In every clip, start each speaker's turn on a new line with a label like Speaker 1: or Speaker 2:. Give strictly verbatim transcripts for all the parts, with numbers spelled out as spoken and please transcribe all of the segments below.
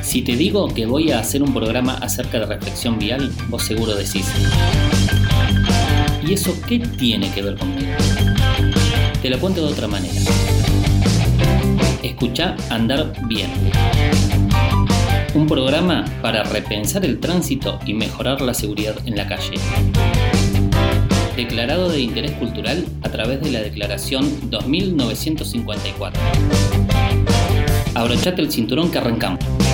Speaker 1: Si te digo que voy a hacer un programa acerca de reflexión vial, vos seguro decís: ¿y eso qué tiene que ver conmigo? Te lo cuento de otra manera. Escuchá Andar Bien. Un programa para repensar el tránsito y mejorar la seguridad en la calle. Declarado de interés cultural a través de la Declaración dos mil novecientos cincuenta y cuatro. Abrochate el cinturón que arrancamos.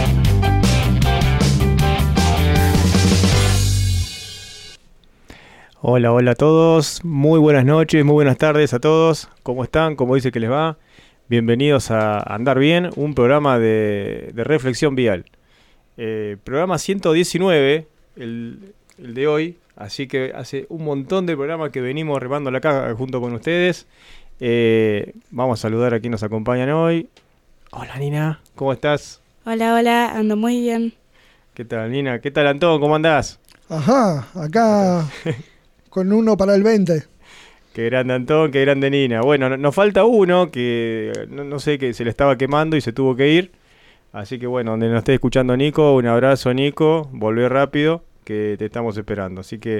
Speaker 2: Hola, hola a todos, muy buenas noches, muy buenas tardes a todos. ¿Cómo están? ¿Cómo dice que les va? Bienvenidos a Andar Bien, un programa de, de reflexión vial. Eh, programa ciento diecinueve, el, el de hoy, así que hace un montón de programas que venimos remando la caja junto con ustedes. Eh, vamos a saludar a quienes nos acompañan hoy. Hola Nina, ¿cómo estás?
Speaker 3: Hola, hola, ando muy bien.
Speaker 2: ¿Qué tal Nina? ¿Qué tal Antón? ¿Cómo andás?
Speaker 4: Ajá, acá con uno para el veinte.
Speaker 2: Qué grande Antón, qué grande Nina. Bueno, nos falta uno que no, no sé, que se le estaba quemando y se tuvo que ir. Así que bueno, donde nos esté escuchando Nico, un abrazo Nico, volvé rápido, que te estamos esperando. Así que...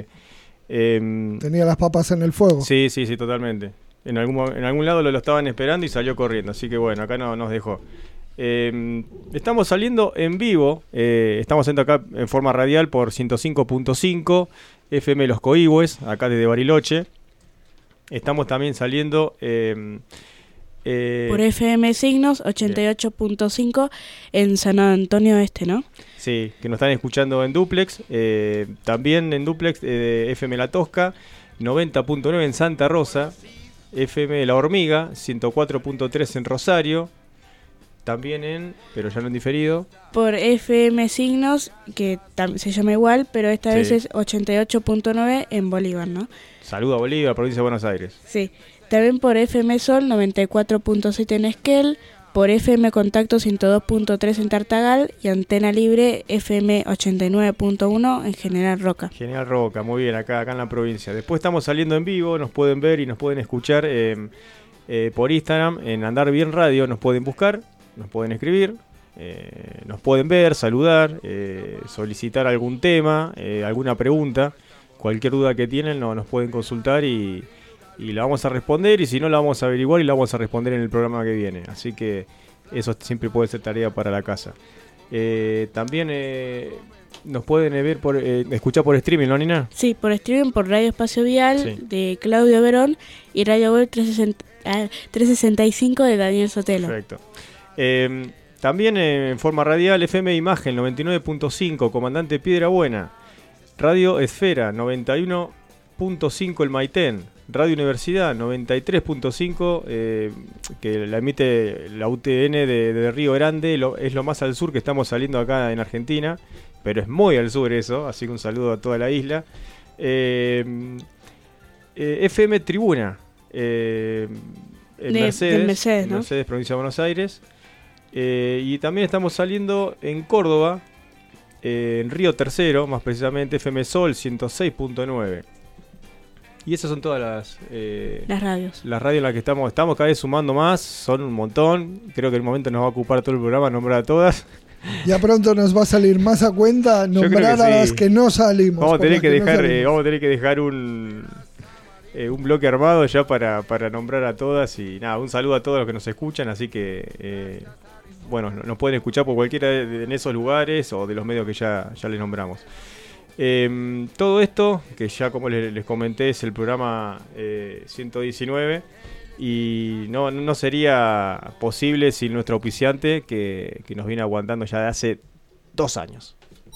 Speaker 2: Eh,
Speaker 4: Tenía las papas en el fuego.
Speaker 2: Sí, sí, sí, totalmente. En algún, en algún lado lo, lo estaban esperando y salió corriendo. Así que bueno, acá no nos dejó. Eh, estamos saliendo en vivo, eh, estamos haciendo acá en forma radial por ciento cinco punto cinco F M Los Coihues, acá desde Bariloche. Estamos también saliendo... Eh,
Speaker 3: Eh, por F M Signos ochenta y ocho punto cinco en San Antonio Este, ¿no?
Speaker 2: Sí, que nos están escuchando en Duplex, eh, también en Duplex eh, F M La Tosca, noventa punto nueve en Santa Rosa, F M La Hormiga, ciento cuatro punto tres en Rosario, también en, pero ya no en diferido.
Speaker 3: Por F M Signos, que tam- se llama igual, pero esta
Speaker 2: Sí.
Speaker 3: vez es ochenta y ocho punto nueve en Bolívar, ¿no?
Speaker 2: Saludo a Bolívar, provincia de Buenos Aires.
Speaker 3: Sí. También por F M Sol noventa y cuatro punto siete en Esquel, por F M Contacto ciento dos punto tres en Tartagal y Antena Libre F M ochenta y nueve punto uno en General Roca.
Speaker 2: General Roca, muy bien, acá, acá en la provincia. Después estamos saliendo en vivo, nos pueden ver y nos pueden escuchar eh, eh, por Instagram, en Andar Bien Radio, nos pueden buscar, nos pueden escribir, eh, nos pueden ver, saludar, eh, solicitar algún tema, eh, alguna pregunta, cualquier duda que tienen no, nos pueden consultar y... y la vamos a responder, y si no la vamos a averiguar y la vamos a responder en el programa que viene. Así que eso siempre puede ser tarea para la casa. Eh, también eh, nos pueden ver por, eh, escuchar por streaming, ¿no, Nina?
Speaker 3: Sí, por streaming, por Radio Espacio Vial
Speaker 2: Sí.
Speaker 3: de Claudio Verón y Radio Web trescientos sesenta y cinco de Daniel Sotelo.
Speaker 2: Perfecto. Eh, también eh, en forma radial, F M Imagen noventa y nueve punto cinco, Comandante Piedra Buena. Radio Esfera noventa y uno punto cinco El Maitén. Radio Universidad noventa y tres punto cinco, eh, que la emite la U T N de, de Río Grande, lo, es lo más al sur que estamos saliendo acá en Argentina, pero es muy al sur eso, así que un saludo a toda la isla. Eh, eh, F M Tribuna, eh, en
Speaker 3: De-
Speaker 2: Mercedes,
Speaker 3: de Mercedes,
Speaker 2: en
Speaker 3: ¿no?
Speaker 2: Mercedes, provincia de Buenos Aires. Eh, y también estamos saliendo en Córdoba, eh, en Río Tercero, más precisamente F M Sol ciento seis punto nueve. Y esas son todas las eh,
Speaker 3: Las radios.
Speaker 2: las radios en las que estamos. Estamos cada vez sumando más, son un montón. Creo que en el momento nos va a ocupar todo el programa nombrar a todas.
Speaker 4: Ya pronto nos va a salir más a cuenta nombrar
Speaker 2: creo que
Speaker 4: a
Speaker 2: sí.
Speaker 4: las que no salimos.
Speaker 2: Vamos a
Speaker 4: por
Speaker 2: tener
Speaker 4: las
Speaker 2: que
Speaker 4: que no
Speaker 2: dejar, eh,
Speaker 4: salimos.
Speaker 2: vamos a tener que dejar un eh, un bloque armado ya para, para nombrar a todas. Y nada, un saludo a todos los que nos escuchan. Así que eh, bueno, nos pueden escuchar por cualquiera de, de en esos lugares o de los medios que ya, ya les nombramos. Eh, todo esto, que ya como les, les comenté, es el programa eh, ciento diecinueve, y no, no sería posible sin nuestro auspiciante que, que nos viene aguantando ya de hace dos años.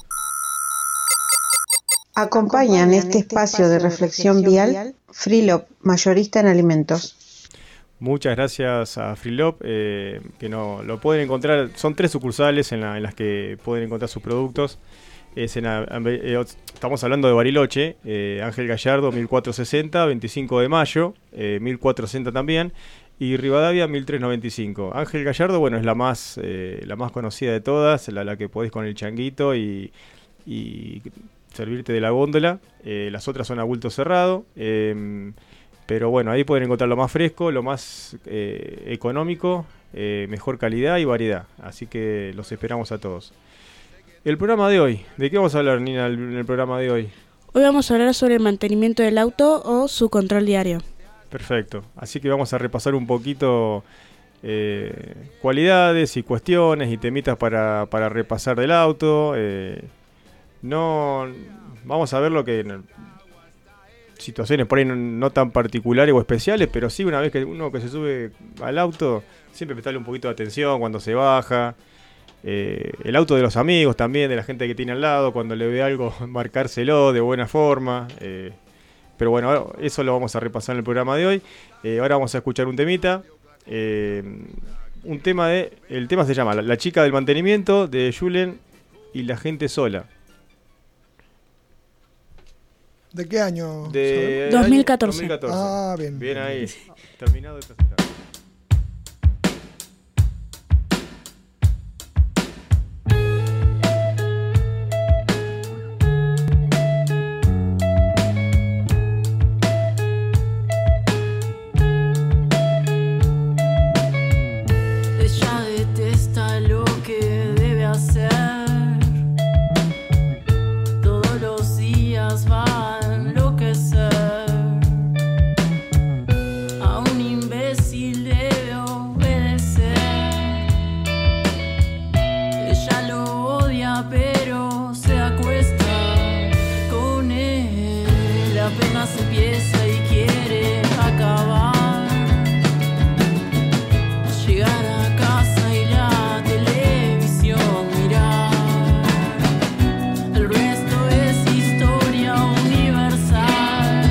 Speaker 5: Acompañan este espacio de reflexión vial Freelop, mayorista en alimentos.
Speaker 2: Muchas gracias a Freelop, eh, que no, lo pueden encontrar, son tres sucursales en, la, en las que pueden encontrar sus productos. Es en, eh, estamos hablando de Bariloche, eh, Ángel Gallardo mil cuatrocientos sesenta, veinticinco de mayo, eh, mil cuatrocientos sesenta también, y Rivadavia mil trescientos noventa y cinco. Ángel Gallardo, bueno, es la más eh, la más conocida de todas, la, la que podés con el changuito y, y servirte de la góndola. Eh, las otras son a bulto cerrado, eh, pero bueno, ahí pueden encontrar lo más fresco, lo más eh, económico eh, mejor calidad y variedad. Así que los esperamos a todos. El programa de hoy, ¿de qué vamos a hablar, Nina, en el programa de hoy?
Speaker 3: Hoy vamos a hablar sobre el mantenimiento del auto o su control diario.
Speaker 2: Perfecto, así que vamos a repasar un poquito eh, cualidades y cuestiones y temitas para, para repasar del auto. Eh, no, vamos a ver lo que... situaciones por ahí no, no tan particulares o especiales, pero sí una vez que uno que se sube al auto, siempre prestarle un poquito de atención cuando se baja. Eh, el auto de los amigos también, de la gente que tiene al lado, cuando le ve algo, marcárselo de buena forma. Eh, pero bueno, eso lo vamos a repasar en el programa de hoy. Eh, ahora vamos a escuchar un temita. Eh, un tema de. El tema se llama La, la chica del mantenimiento, de Julen y la gente sola.
Speaker 4: ¿De qué año?
Speaker 2: De
Speaker 3: dos mil catorce.
Speaker 2: dos mil catorce.
Speaker 4: Ah, bien.
Speaker 2: Bien ahí. Terminado de presentar.
Speaker 6: Ella detesta lo que debe hacer. Todos los días va a enloquecer. A un imbécil debe obedecer. Ella lo odia pero se acuesta con él. Apenas empieza y quiere acabar. Llegar a casa y la televisión mirar. El resto es historia universal.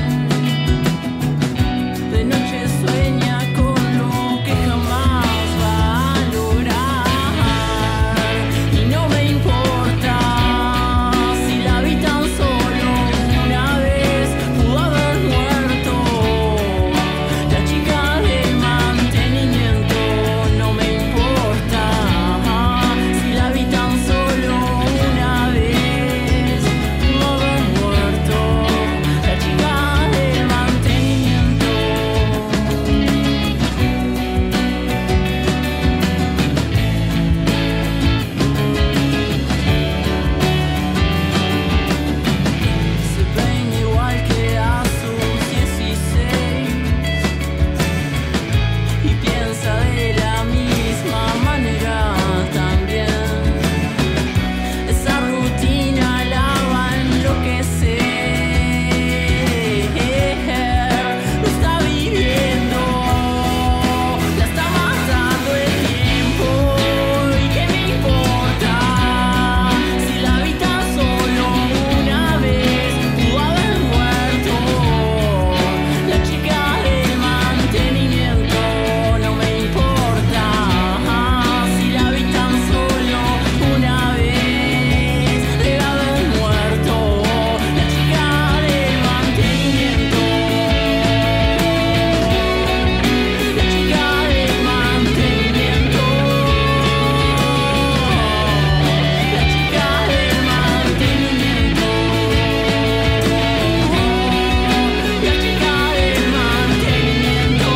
Speaker 6: De noche sueña con lo que jamás va a lograr. Y no me importa si la vi tan solo una vez. Pudo haber muerto la chica del mantenimiento. No me importa si la vi tan solo una vez. Pudo haber muerto la chica del mantenimiento. Se peina igual que a sus dieciséis y piensa de la misma manera también. Esa rutina la va a enloquecer. Lo está viviendo, la está matando el tiempo. ¿Y qué me importa si la vi tan solo una vez? Pudo haber muerto la chica del mantenimiento. No me importa si la vi tan solo una vez. Debe haber muerto la chica del mantenimiento. La chica del mantenimiento. La chica del mantenimiento. La chica del mantenimiento.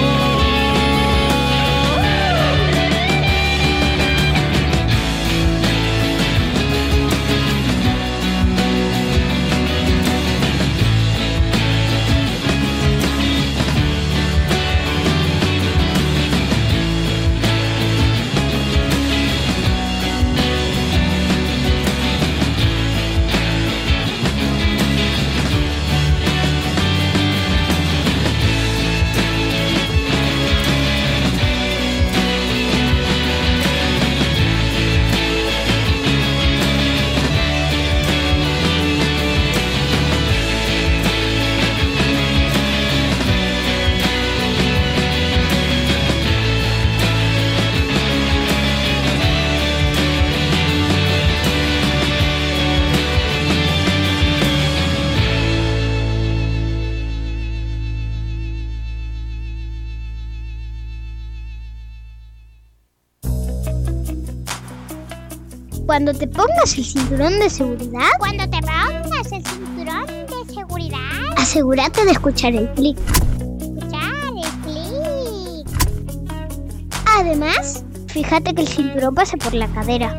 Speaker 7: Cuando te pongas el cinturón de seguridad, cuando te pongas el cinturón de seguridad, asegúrate de escuchar el clic. Escuchar el clic. Además, Fíjate que el cinturón pase por la cadera.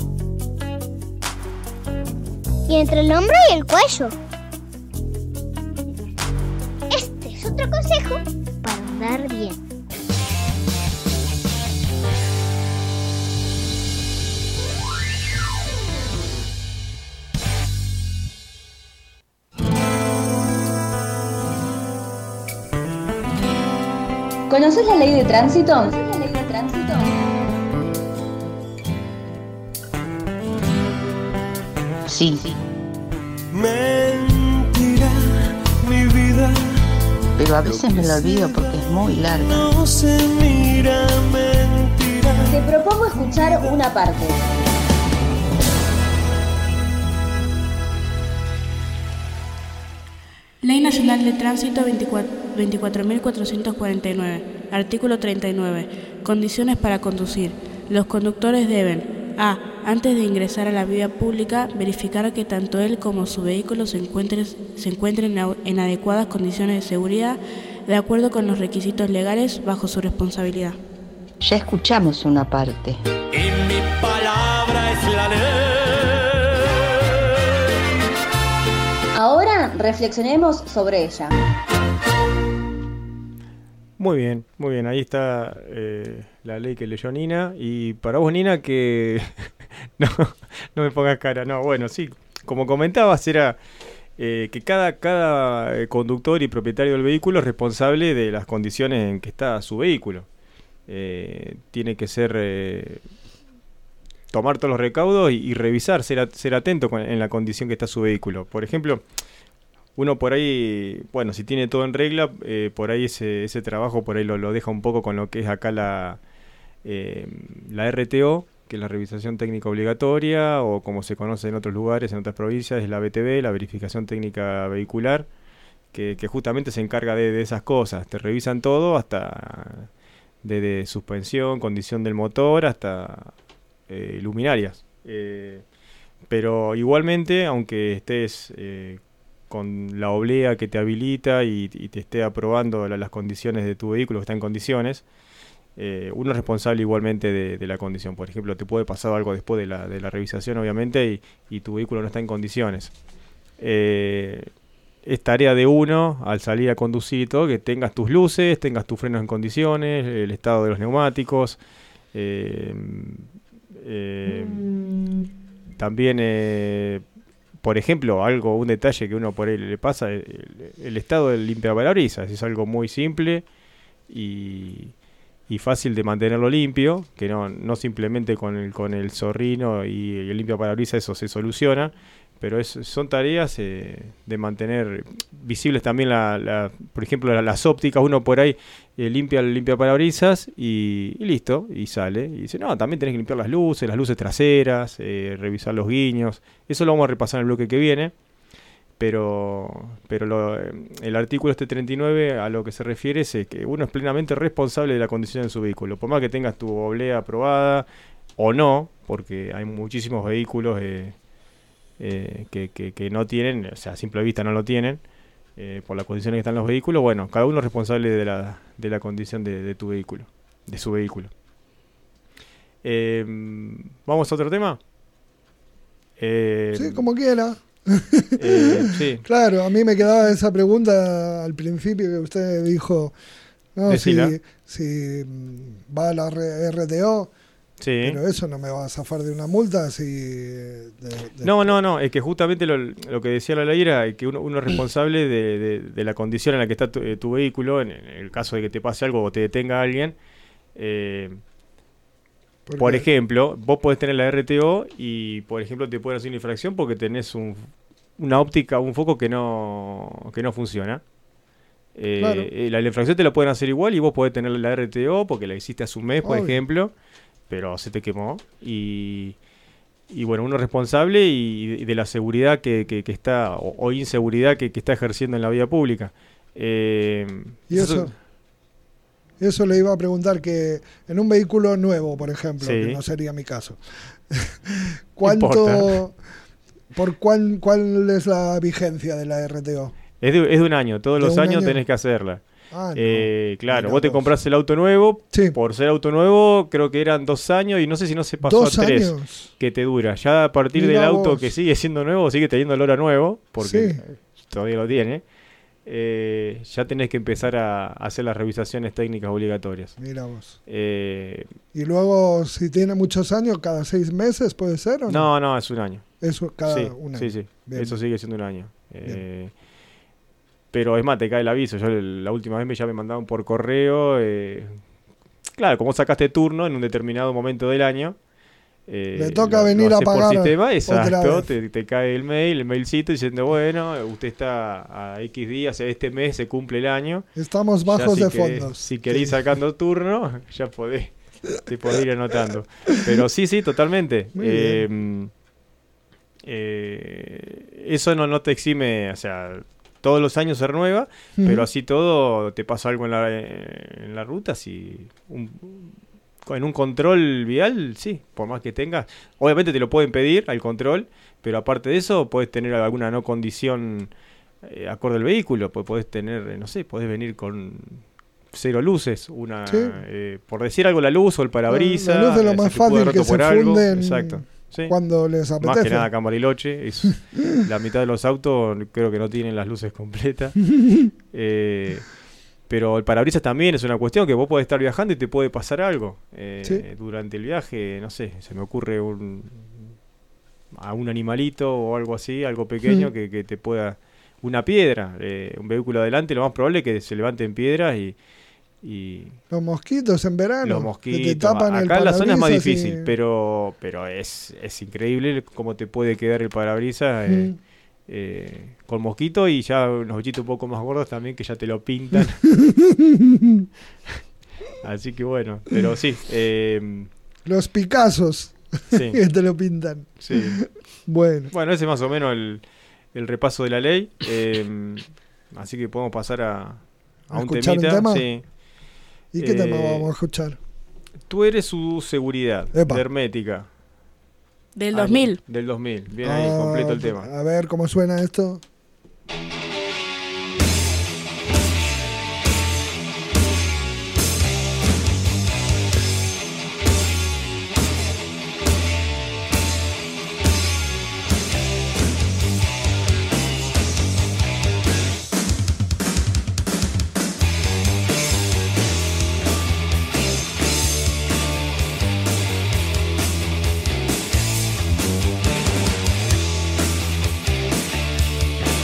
Speaker 7: Y entre el hombro y el cuello. Este es otro consejo para andar bien.
Speaker 8: ¿Conoces la ley de tránsito? ¿Conoces la ley de tránsito?
Speaker 9: Sí.
Speaker 10: Mentira, mi vida.
Speaker 9: Pero a veces me lo olvido porque es muy larga.
Speaker 10: No se mira, mentira.
Speaker 8: Te propongo escuchar una parte.
Speaker 3: Ley Nacional de Tránsito veinticuatro mil cuatrocientos cuarenta y nueve. Artículo treinta y nueve. Condiciones para conducir. Los conductores deben: A. Antes de ingresar a la vía pública, verificar que tanto él como su vehículo se encuentren, se encuentren en adecuadas condiciones de seguridad, de acuerdo con los requisitos legales bajo su responsabilidad.
Speaker 9: Ya escuchamos una parte.
Speaker 10: Y mi palabra es la ley.
Speaker 8: Ahora reflexionemos sobre ella.
Speaker 2: Muy bien, muy bien. Ahí está eh, la ley que leyó Nina. Y para vos, Nina, que... no, no me pongas cara. No, bueno, sí. Como comentabas, era eh, que cada, cada conductor y propietario del vehículo es responsable de las condiciones en que está su vehículo. Eh, tiene que ser... Eh, tomar todos los recaudos y, y revisar, ser, a, ser atento con, en la condición que está su vehículo. Por ejemplo, uno por ahí, bueno, si tiene todo en regla, eh, por ahí ese, ese trabajo por ahí lo, lo deja un poco con lo que es acá la, eh, la R T O, que es la revisación técnica obligatoria, o como se conoce en otros lugares, en otras provincias, es la B T V, la verificación técnica vehicular, que, que justamente se encarga de, de esas cosas. Te revisan todo, hasta desde suspensión, condición del motor, hasta... Eh, luminarias, eh, pero igualmente, aunque estés eh, con la oblea que te habilita y, y te esté aprobando la, las condiciones de tu vehículo, que está en condiciones, eh, uno es responsable igualmente de, de la condición. Por ejemplo, te puede pasar algo después de la, de la revisación, obviamente, y, y tu vehículo no está en condiciones. Eh, es tarea de uno, al salir a conducir y todo, que tengas tus luces, tengas tus frenos en condiciones, el estado de los neumáticos. eh, Eh, mm. También, eh, por ejemplo, algo, un detalle que uno por ahí le pasa, el, el estado del limpiaparabrisas es algo muy simple y, y fácil de mantenerlo limpio, que no, no simplemente con el, con el zorrino y el limpiaparabrisas eso se soluciona, pero es, son tareas eh, de mantener visibles también, la, la, por ejemplo, la, las ópticas. Uno por ahí eh, limpia el limpiaparabrisas y, y listo, y sale. Y dice, no, también tenés que limpiar las luces, las luces traseras, eh, revisar los guiños. Eso lo vamos a repasar en el bloque que viene. Pero, pero lo, el artículo este treinta y nueve a lo que se refiere es que uno es plenamente responsable de la condición de su vehículo. Por más que tengas tu oblea aprobada o no, porque hay muchísimos vehículos... Eh, Eh, que, que, que no tienen, o sea, a simple vista no lo tienen, eh, por las condiciones que están los vehículos. Bueno, cada uno es responsable de la, de la condición de, de tu vehículo, de su vehículo. Eh, ¿Vamos a otro tema? Eh,
Speaker 4: sí, como quiera.
Speaker 2: Eh, sí.
Speaker 4: Claro, a mí me quedaba esa pregunta al principio que usted dijo, no, si, si va a la R T O. Sí. Pero eso no me va a zafar de una multa si... De, de...
Speaker 2: No, no, no, es que justamente lo, lo que decía la ley era que uno, uno es responsable de, de, de la condición en la que está tu, tu vehículo, en, en el caso de que te pase algo o te detenga alguien. Eh, ¿Por, por ejemplo, vos podés tener la R T O y, por ejemplo, te pueden hacer una infracción porque tenés un, una óptica, un foco que no, que no funciona. Eh, claro. la, la infracción te la pueden hacer igual y vos podés tener la R T O porque la hiciste hace un mes, por Obvio. ejemplo, pero se te quemó y, y bueno, uno es responsable y, y de la seguridad que, que, que está o, o inseguridad que, que está ejerciendo en la vía pública. Eh,
Speaker 4: y eso, eso eso le iba a preguntar, que en un vehículo nuevo, por ejemplo, sí. que no sería mi caso, ¿cuánto, por cuál, cuál es la vigencia de la R T O?
Speaker 2: Es de, es de un año, todos los años año? tenés que hacerla.
Speaker 4: Ah, no.
Speaker 2: eh, claro,
Speaker 4: Mira
Speaker 2: vos te
Speaker 4: vos.
Speaker 2: compras el auto nuevo,
Speaker 4: Sí.
Speaker 2: por ser auto nuevo creo que eran dos años y no sé si no se pasó
Speaker 4: Dos
Speaker 2: a tres
Speaker 4: años.
Speaker 2: que te dura. Ya a partir
Speaker 4: Mira
Speaker 2: del auto
Speaker 4: vos.
Speaker 2: que sigue siendo nuevo, sigue teniendo olor a nuevo, porque
Speaker 4: Sí.
Speaker 2: todavía lo tiene, eh, ya tenés que empezar a hacer las revisaciones técnicas obligatorias.
Speaker 4: Mira vos.
Speaker 2: Eh,
Speaker 4: Y luego, si tiene muchos años, cada seis meses puede ser o no?
Speaker 2: no, no, es un año.
Speaker 4: Eso cada
Speaker 2: sí,
Speaker 4: un año.
Speaker 2: sí, sí.
Speaker 4: Bien.
Speaker 2: Eso sigue siendo un año. Eh, pero es más, te cae el aviso. Yo el- la última vez me, ya me mandaron por correo. Eh, claro, como sacaste turno en un determinado momento del año. Eh,
Speaker 4: Le toca
Speaker 2: lo- lo
Speaker 4: venir a
Speaker 2: haces por
Speaker 4: pagar
Speaker 2: sistema,
Speaker 4: otra
Speaker 2: exacto.
Speaker 4: vez.
Speaker 2: Te, te cae el mail, el mailcito diciendo, bueno, usted está a X días, este mes se cumple el año.
Speaker 4: Estamos
Speaker 2: Ya
Speaker 4: bajos
Speaker 2: si
Speaker 4: de
Speaker 2: querés-
Speaker 4: fondos.
Speaker 2: Si querés ir
Speaker 4: Sí.
Speaker 2: sacando turno, ya podés, te podés ir anotando. Pero sí, sí, totalmente.
Speaker 4: Muy
Speaker 2: Eh, eh, eso no, no te exime, o sea, todos los años se renueva,
Speaker 4: Ujú.
Speaker 2: pero así todo te pasa algo en la, en la ruta, si un, en un control vial, sí, por más que tengas, obviamente te lo pueden pedir al control, pero aparte de eso puedes tener alguna no condición eh, acorde al vehículo, pues podés tener, eh, no sé, podés venir con cero luces, una
Speaker 4: Sí.
Speaker 2: eh, por decir algo la luz o el parabrisas,
Speaker 4: La luz es lo
Speaker 2: eh,
Speaker 4: más
Speaker 2: se te pudo
Speaker 4: fácil
Speaker 2: haber
Speaker 4: que
Speaker 2: roto
Speaker 4: se
Speaker 2: por algo,
Speaker 4: funden
Speaker 2: exacto. Sí.
Speaker 4: cuando les apetece.
Speaker 2: Más que nada acá en Bariloche, es, la mitad de los autos creo que no tienen las luces completas. Eh, pero el parabrisas también es una cuestión que vos podés estar viajando y te puede pasar algo. Eh,
Speaker 4: Sí.
Speaker 2: Durante el viaje, no sé, se me ocurre un, a un animalito o algo así, algo pequeño
Speaker 4: Mm.
Speaker 2: que, que te pueda... Una piedra, eh, un vehículo adelante, lo más probable es que se levanten piedras y... y
Speaker 4: Los mosquitos en verano.
Speaker 2: los
Speaker 4: que
Speaker 2: mosquitos.
Speaker 4: te tapan el
Speaker 2: Acá en la zona es más
Speaker 4: parabrisas y-
Speaker 2: difícil, pero pero es, es increíble cómo te puede quedar el parabrisas eh,
Speaker 4: Mm.
Speaker 2: eh, con mosquito y ya unos bichitos un poco más gordos también que ya te lo pintan. Así que bueno, pero sí. Eh,
Speaker 4: Los Picassos.
Speaker 2: Sí.
Speaker 4: que te lo pintan.
Speaker 2: sí.
Speaker 4: Bueno.
Speaker 2: Bueno, ese es más o menos el, el repaso de la ley. Eh, así que podemos pasar a, a
Speaker 4: ¿A
Speaker 2: un
Speaker 4: escuchar un
Speaker 2: temita.
Speaker 4: tema?
Speaker 2: Sí.
Speaker 4: ¿Y qué
Speaker 2: Eh,
Speaker 4: tema vamos a escuchar?
Speaker 2: Tú eres su seguridad
Speaker 4: Epa.
Speaker 2: de Hermética.
Speaker 3: Del
Speaker 2: Año-
Speaker 3: dos mil.
Speaker 2: Del dos mil. Bien ahí,
Speaker 4: Ah,
Speaker 2: completo el tema.
Speaker 4: A ver cómo suena esto.
Speaker 6: Thank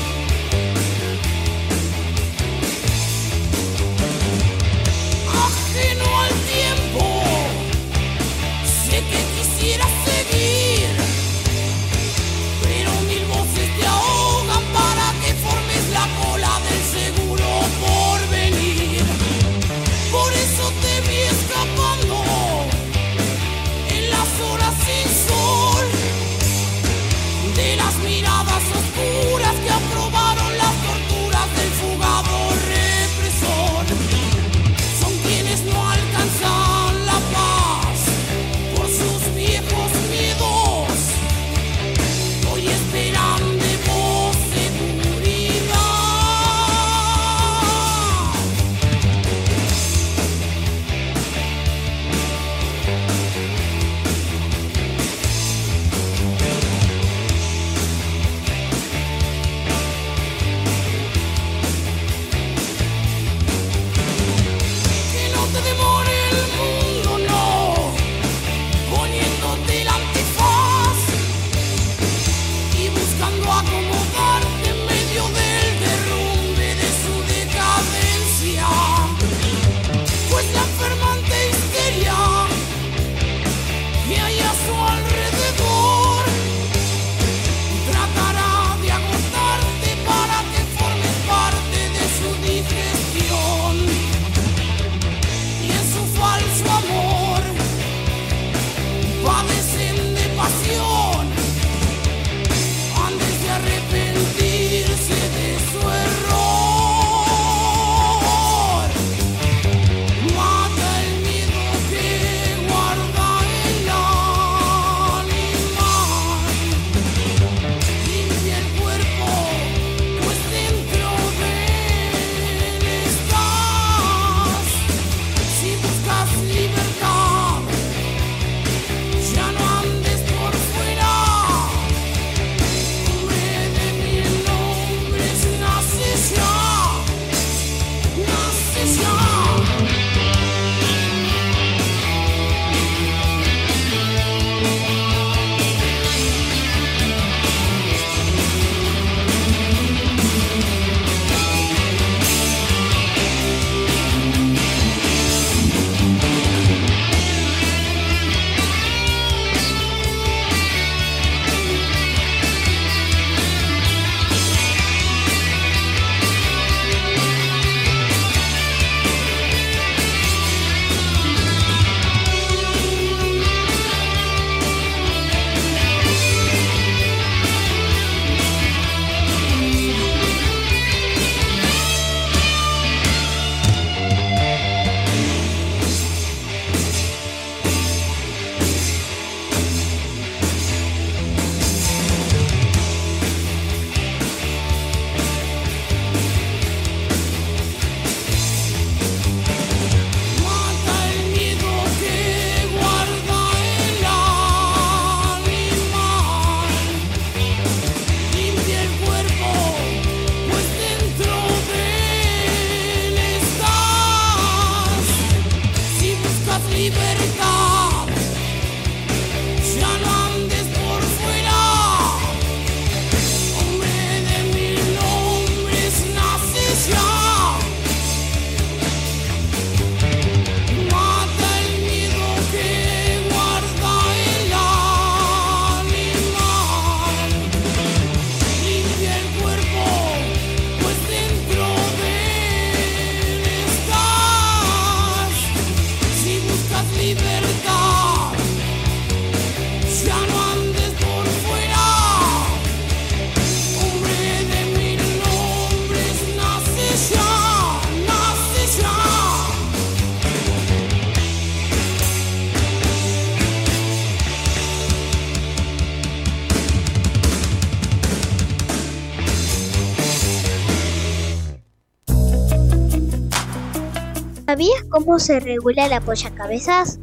Speaker 7: ¿Sabías cómo se regula el apoyacabezas?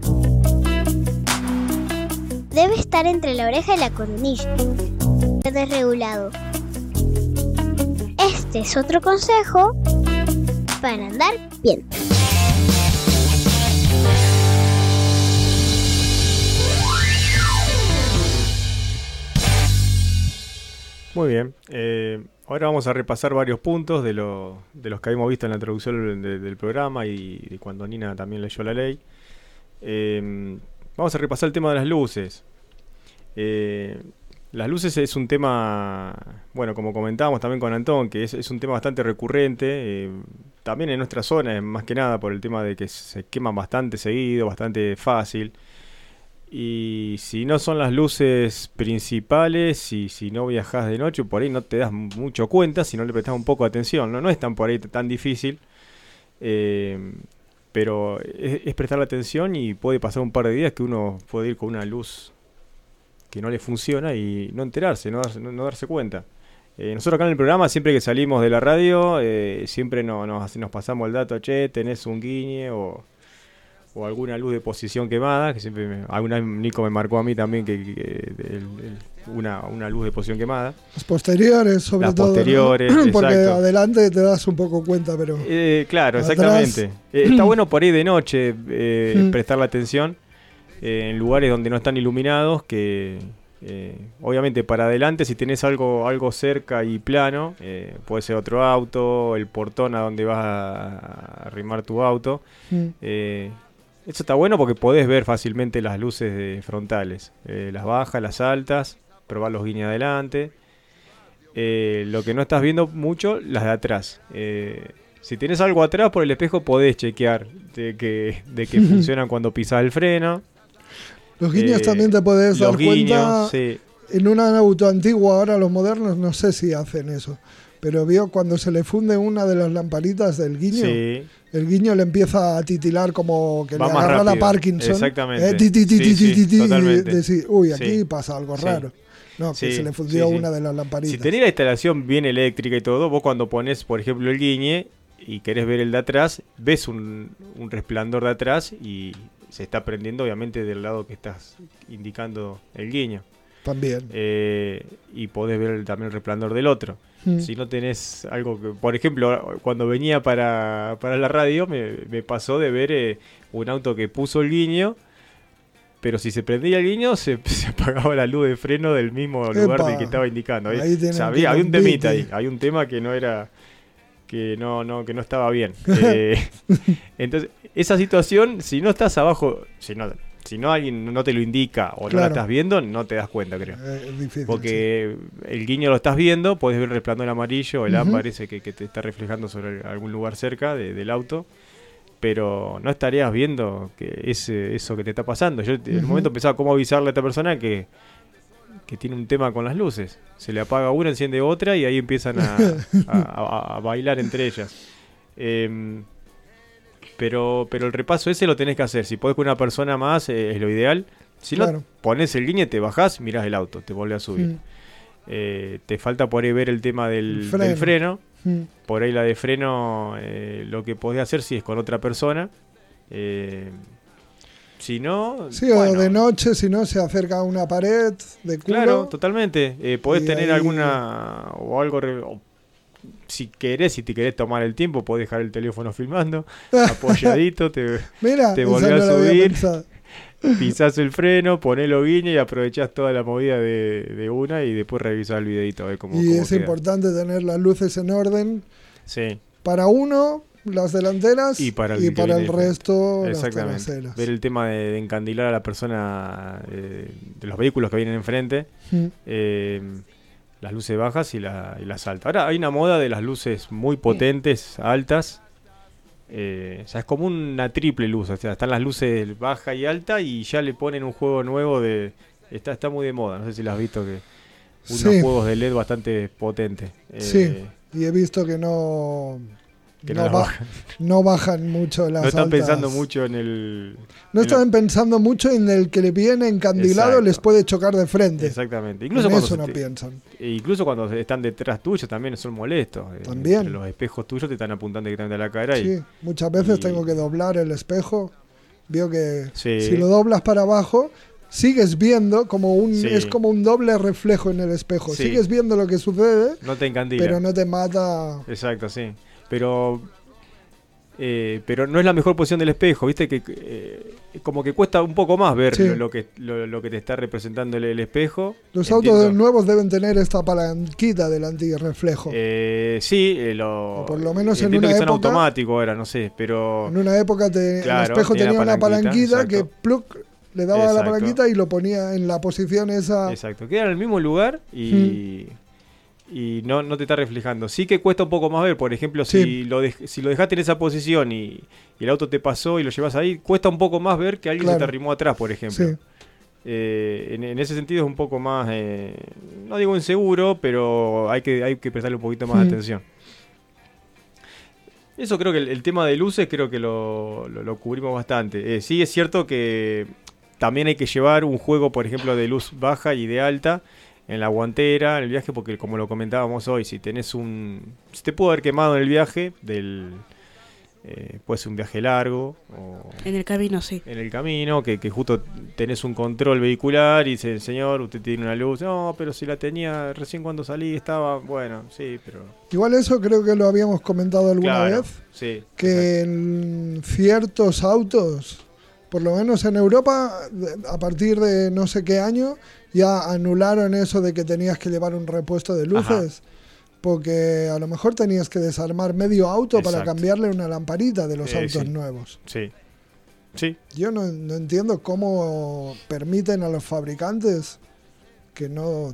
Speaker 7: Debe estar entre la oreja y la coronilla. Desregulado. Este es otro consejo para andar bien.
Speaker 2: Muy bien. Eh, ahora vamos a repasar varios puntos de, lo, de los que habíamos visto en la introducción de, del programa y de cuando Nina también leyó la ley. Eh, vamos a repasar el tema de las luces. Eh, las luces es un tema, bueno, como comentábamos también con Antón, que es, es un tema bastante recurrente, eh, también en nuestra zona, más que nada por el tema de que se queman bastante seguido, bastante fácil. Y si no son las luces principales y si no viajas de noche, por ahí no te das mucho cuenta, si no le prestas un poco de atención. No, no es tan por ahí tan difícil, eh, pero es, es prestarle atención y puede pasar un par de días que uno puede ir con una luz que no le funciona y no enterarse, no darse, no, no darse cuenta. Eh, nosotros acá en el programa, siempre que salimos de la radio, eh, siempre no, nos, nos pasamos el dato, che, tenés un guiñe o... o alguna luz de posición quemada, que siempre me, alguna vez Nico me marcó a mí también que, que, que el, el, una, una luz de posición quemada.
Speaker 4: Las posteriores, sobre
Speaker 2: Las
Speaker 4: todo. Las
Speaker 2: posteriores,
Speaker 4: ¿no? Porque
Speaker 2: exacto.
Speaker 4: Adelante te das un poco cuenta, pero...
Speaker 2: Eh, claro,
Speaker 4: atrás...
Speaker 2: exactamente. Eh, está bueno por ahí de noche eh,
Speaker 4: mm.
Speaker 2: prestarle atención eh, en lugares donde no están iluminados, que eh, obviamente para adelante, si tenés algo, algo cerca y plano, eh, puede ser otro auto, el portón a donde vas a arrimar tu auto,
Speaker 4: mm.
Speaker 2: eh, eso está bueno porque podés ver fácilmente las luces de frontales, eh, las bajas, las altas, probar los guiños adelante. Eh, lo que no estás viendo mucho, las de atrás. Eh, si tenés algo atrás por el espejo podés chequear de que, de que funcionan cuando pisás el freno.
Speaker 4: Los guiños eh, también te podés dar guiños, cuenta. Sí. En un auto antiguo, ahora los modernos no sé si hacen eso. Pero vio cuando se le funde una de las lamparitas del guiño, sí. El guiño le empieza a titilar como que
Speaker 2: va
Speaker 4: le agarra la Parkinson.
Speaker 2: Exactamente.
Speaker 4: Eh, ti, ti, ti,
Speaker 2: sí,
Speaker 4: ti,
Speaker 2: sí,
Speaker 4: ti, ti,
Speaker 2: totalmente.
Speaker 4: Decir, uy, aquí
Speaker 2: sí.
Speaker 4: pasa algo
Speaker 2: sí.
Speaker 4: raro. No, que
Speaker 2: sí,
Speaker 4: se le fundió
Speaker 2: sí, sí.
Speaker 4: una de las lamparitas.
Speaker 2: Si tenés la instalación bien eléctrica y todo, vos cuando pones, por ejemplo, el guiñe y querés ver el de atrás, ves un, un resplandor de atrás y se está prendiendo obviamente del lado que estás indicando el guiño.
Speaker 4: También.
Speaker 2: Eh, y podés ver el, también el resplandor del otro. Mm. Si no tenés algo que... Por ejemplo, cuando venía para, para la radio, me, me pasó de ver eh, un auto que puso el guiño, pero si se prendía el guiño, se, se apagaba la luz de freno del mismo
Speaker 4: Epa.
Speaker 2: lugar del que estaba indicando. Ahí, o sea, había, había un temita ahí. Hay un tema que no era... que no, no, que no estaba bien. Eh, entonces, esa situación, si no estás abajo... Si no, Si no alguien no te lo indica o claro. no la estás viendo, no te das cuenta, creo.
Speaker 4: Eh, es difícil,
Speaker 2: porque sí. el guiño lo estás viendo, podés ver el resplandor amarillo, el uh-huh. ámbar ese que, que te está reflejando sobre algún lugar cerca de, del auto, pero no estarías viendo que ese, eso que te está pasando. Yo uh-huh. en un momento pensaba cómo avisarle a esta persona que, que tiene un tema con las luces. Se le apaga una, enciende otra y ahí empiezan a, a, a, a bailar entre ellas. Eh, Pero, pero el repaso ese lo tenés que hacer. Si podés con una persona más, eh, es lo ideal. Si claro. no, ponés el guiñe, te bajás, mirás el auto, te volvés a subir. Mm. Eh, te falta por ahí ver el tema del freno. Del freno. Mm. Por ahí la de freno, eh, lo que podés hacer si es con otra persona. Eh, si no...
Speaker 4: Sí, bueno. O de noche, si no, se acerca a una pared de culo.
Speaker 2: Claro, totalmente. Eh, podés tener ahí... alguna... o algo... Re, o, si querés, si te querés tomar el tiempo, podés dejar el teléfono filmando, apoyadito, te,
Speaker 4: Mirá,
Speaker 2: te volvés a subir, pisás el freno, ponés los guiños y aprovechás toda la movida de, de una y después revisás el videito. A ver cómo,
Speaker 4: y
Speaker 2: cómo
Speaker 4: es
Speaker 2: queda.
Speaker 4: Importante tener las luces en orden.
Speaker 2: Sí.
Speaker 4: Para uno, las delanteras
Speaker 2: y para el,
Speaker 4: y para el resto,
Speaker 2: exactamente.
Speaker 4: Las traseras.
Speaker 2: Ver el tema de, de encandilar a la persona eh, de los vehículos que vienen enfrente. Mm. Eh, las luces bajas y, la, y las altas. Ahora hay una moda de las luces muy potentes, altas. Eh, o sea, es como una triple luz. O sea, están las luces baja y alta y ya le ponen un juego nuevo de... Está, está muy de moda. No sé si lo has visto, que unos
Speaker 4: sí.
Speaker 2: juegos de L E D bastante potentes. Eh,
Speaker 4: sí, y he visto que no...
Speaker 2: que
Speaker 4: no,
Speaker 2: no,
Speaker 4: ba
Speaker 2: bajan.
Speaker 4: no bajan mucho las
Speaker 2: No están
Speaker 4: altas.
Speaker 2: pensando mucho en el...
Speaker 4: No
Speaker 2: en
Speaker 4: están
Speaker 2: la...
Speaker 4: pensando mucho en el que le viene encandilado. Exacto. Les puede chocar de frente.
Speaker 2: Exactamente. Incluso
Speaker 4: en
Speaker 2: cuando
Speaker 4: eso no
Speaker 2: te...
Speaker 4: piensan.
Speaker 2: Incluso cuando están detrás tuyos también son molestos.
Speaker 4: También.
Speaker 2: Eh, los espejos tuyos te están apuntando directamente a la cara.
Speaker 4: Sí,
Speaker 2: y...
Speaker 4: muchas veces
Speaker 2: y...
Speaker 4: tengo que doblar el espejo. Veo que
Speaker 2: sí.
Speaker 4: si lo doblas para abajo... Sigues viendo como un
Speaker 2: sí.
Speaker 4: es como un doble reflejo en el espejo.
Speaker 2: Sí.
Speaker 4: Sigues viendo lo que sucede.
Speaker 2: No te encandila.
Speaker 4: Pero no te mata.
Speaker 2: Exacto, sí. Pero eh, pero no es la mejor posición del espejo, ¿viste? Que eh, como que cuesta un poco más ver sí. lo, lo que lo, lo que te está representando el, el espejo.
Speaker 4: Los Entiendo. autos nuevos deben tener esta palanquita del antirreflejo.
Speaker 2: Eh, sí, eh, lo,
Speaker 4: o por lo menos
Speaker 2: en una
Speaker 4: que
Speaker 2: época.
Speaker 4: Son
Speaker 2: automáticos ahora, no sé, pero
Speaker 4: en una época te, claro, el espejo tenía, tenía una palanquita, palanquita que pluk, le daba Exacto. a la palanquita y lo ponía en la posición esa.
Speaker 2: Exacto, queda en el mismo lugar y, hmm. y no, no te está reflejando. Sí que cuesta un poco más ver, por ejemplo, si, sí. lo, de, si lo dejaste en esa posición y, y el auto te pasó y lo llevas ahí, cuesta un poco más ver que alguien claro. se te arrimó atrás, por ejemplo. Sí. Eh, en, en ese sentido es un poco más, eh, no digo inseguro, pero hay que, hay que prestarle un poquito más hmm. de atención. Eso creo que el, el tema de luces creo que lo, lo, lo cubrimos bastante. Eh, sí es cierto que también hay que llevar un juego, por ejemplo, de luz baja y de alta en la guantera, en el viaje, porque como lo comentábamos hoy, si tenés un... Si te pudo haber quemado en el viaje, del eh, puede ser un viaje largo. O
Speaker 3: en el camino, sí.
Speaker 2: En el camino, que, que justo tenés un control vehicular y dice, señor, usted tiene una luz. No, pero si la tenía recién cuando salí, estaba... Bueno, sí, pero...
Speaker 4: Igual eso creo que lo habíamos comentado alguna
Speaker 2: claro,
Speaker 4: vez.
Speaker 2: Sí.
Speaker 4: Que en ciertos autos... Por lo menos en Europa, a partir de no sé qué año, ya anularon eso de que tenías que llevar un repuesto de luces. Ajá. Porque a lo mejor tenías que desarmar medio auto Exacto. para cambiarle una lamparita de los eh, autos
Speaker 2: sí.
Speaker 4: nuevos.
Speaker 2: Sí. Sí.
Speaker 4: Yo no, no entiendo cómo permiten a los fabricantes que no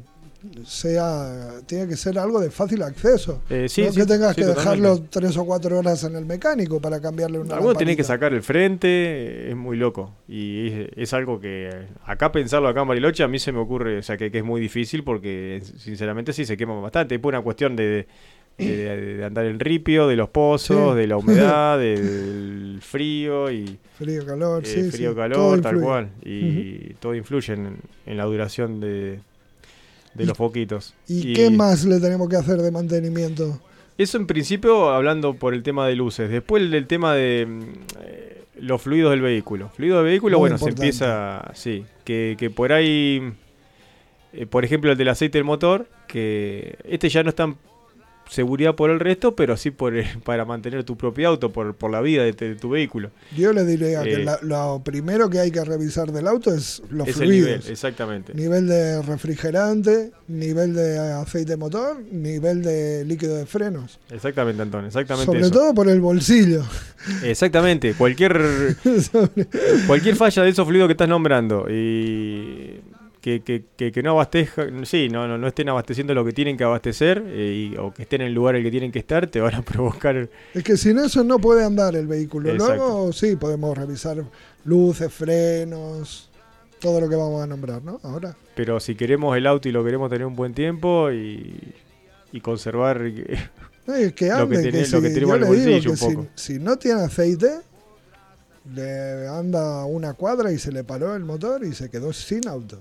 Speaker 4: sea... Tiene que ser algo de fácil acceso.
Speaker 2: Eh, sí,
Speaker 4: no
Speaker 2: sí,
Speaker 4: que tengas
Speaker 2: sí,
Speaker 4: que
Speaker 2: totalmente.
Speaker 4: dejarlo tres o cuatro horas en el mecánico para cambiarle una
Speaker 2: Algunos
Speaker 4: lamparita.
Speaker 2: tienen que sacar el frente, es muy loco. Y es, es algo que acá pensarlo acá en Bariloche a mí se me ocurre, o sea, que, que es muy difícil porque sinceramente sí se quema bastante. Es por una cuestión de, de, de, de andar en ripio, de los pozos, sí. de la humedad, de, del frío y...
Speaker 4: Frío, calor,
Speaker 2: eh,
Speaker 4: sí.
Speaker 2: Frío,
Speaker 4: sí.
Speaker 2: calor, tal cual. Y uh-huh. todo influye en, en la duración de... de los foquitos.
Speaker 4: ¿Y, ¿Y qué más le tenemos que hacer de mantenimiento?
Speaker 2: Eso en principio hablando por el tema de luces. Después el, el tema de eh, los fluidos del vehículo. Fluido del vehículo, Muy bueno, importante. se empieza... Sí, que, que por ahí... Eh, por ejemplo, el del aceite del motor, que este ya no es tan seguridad por el resto, pero sí por el, para mantener tu propio auto, por, por la vida de, de tu vehículo.
Speaker 4: Yo le diría eh, que la, lo primero que hay que revisar del auto es los
Speaker 2: es
Speaker 4: fluidos.
Speaker 2: El nivel, exactamente.
Speaker 4: Nivel de refrigerante, nivel de aceite motor, nivel de líquido de frenos.
Speaker 2: Exactamente, Antón, exactamente
Speaker 4: Sobre
Speaker 2: eso.
Speaker 4: todo por el bolsillo.
Speaker 2: Exactamente, cualquier cualquier falla de esos fluidos que estás nombrando y... Que, que, que, que no abastezca, sí, no, no, no estén abasteciendo lo que tienen que abastecer eh, y, o que estén en el lugar en el que tienen que estar, te van a provocar...
Speaker 4: Es que sin eso no puede andar el vehículo. Exacto. Luego sí, podemos revisar luces, frenos, todo lo que vamos a nombrar, ¿no? Ahora.
Speaker 2: Pero si queremos el auto y lo queremos tener un buen tiempo y, y conservar
Speaker 4: es que ande,
Speaker 2: lo que, tenés,
Speaker 4: que
Speaker 2: lo que
Speaker 4: si,
Speaker 2: tenemos en el bolsillo un
Speaker 4: si,
Speaker 2: poco.
Speaker 4: Si no tiene aceite, le anda una cuadra y se le paró el motor y se quedó sin auto.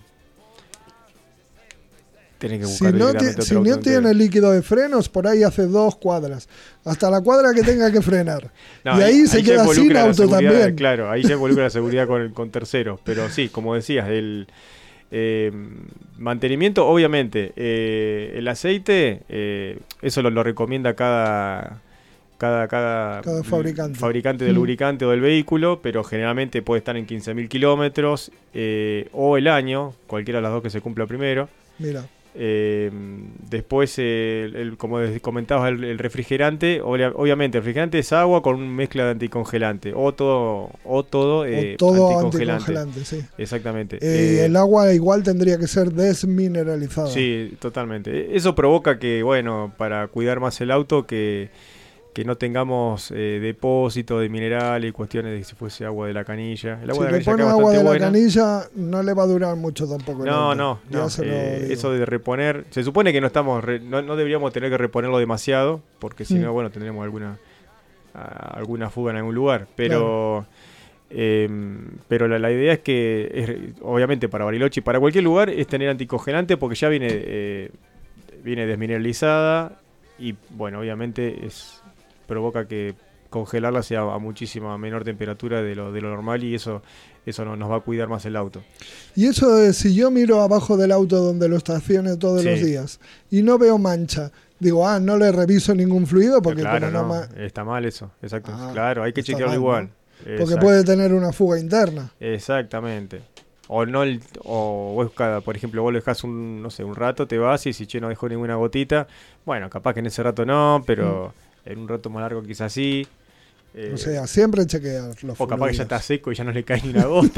Speaker 2: Tiene que
Speaker 4: si no, ti, si no tiene líquido de frenos, por ahí hace dos cuadras. Hasta la cuadra que tenga que frenar. No, y ahí, ahí se ahí queda sin auto también.
Speaker 2: Claro, ahí se involucra la seguridad con, con terceros. Pero sí, como decías, el eh, mantenimiento, obviamente, eh, el aceite, eh, eso lo, lo recomienda cada... Cada, cada,
Speaker 4: cada fabricante,
Speaker 2: fabricante del mm. lubricante o del vehículo, pero generalmente puede estar en quince mil kilómetros eh, o el año, cualquiera de las dos que se cumpla primero.
Speaker 4: Mira.
Speaker 2: Eh, después, eh, el, como comentabas, el, el refrigerante, obviamente el refrigerante es agua con una mezcla de anticongelante o todo, o todo, eh,
Speaker 4: o todo
Speaker 2: anticongelante.
Speaker 4: anticongelante, sí.
Speaker 2: Exactamente.
Speaker 4: Eh, eh, el agua igual tendría que ser desmineralizada.
Speaker 2: Sí, totalmente. Eso provoca que, bueno, para cuidar más el auto, que que no tengamos eh, depósito de minerales y cuestiones de si fuese agua de la canilla. El agua
Speaker 4: si
Speaker 2: de la
Speaker 4: le pone agua de buena. la canilla, no le va a durar mucho tampoco.
Speaker 2: No, no, no. Eh, eso de reponer, se supone que no estamos, re, no, no deberíamos tener que reponerlo demasiado, porque si mm. no, bueno, tendremos alguna a alguna fuga en algún lugar, pero... Claro. Eh, pero la, la idea es que, es, obviamente para Bariloche y para cualquier lugar, es tener anticongelante porque ya viene eh, viene desmineralizada y, bueno, obviamente es provoca que congelarla sea a muchísima menor temperatura de lo, de lo normal y eso, eso no, nos va a cuidar más el auto.
Speaker 4: Y eso es, si yo miro abajo del auto donde lo estacione todos sí. los días y no veo mancha, digo, ah, no le reviso ningún fluido porque...
Speaker 2: No, claro,
Speaker 4: como
Speaker 2: no,
Speaker 4: no ma-
Speaker 2: está mal eso, exacto.
Speaker 4: Ah,
Speaker 2: claro, hay que chequearlo
Speaker 4: mal,
Speaker 2: igual.
Speaker 4: ¿no? Porque Exacto. puede tener una fuga interna.
Speaker 2: Exactamente. O no el, o vos cada, por ejemplo, vos lo dejás un, no sé, un rato, te vas y si che no dejó ninguna gotita, bueno, capaz que en ese rato no, pero mm. en un rato más largo quizás sí. Eh,
Speaker 4: o sea, siempre chequear los
Speaker 2: O
Speaker 4: fluidos.
Speaker 2: capaz que ya está seco y ya no le cae ni una gota.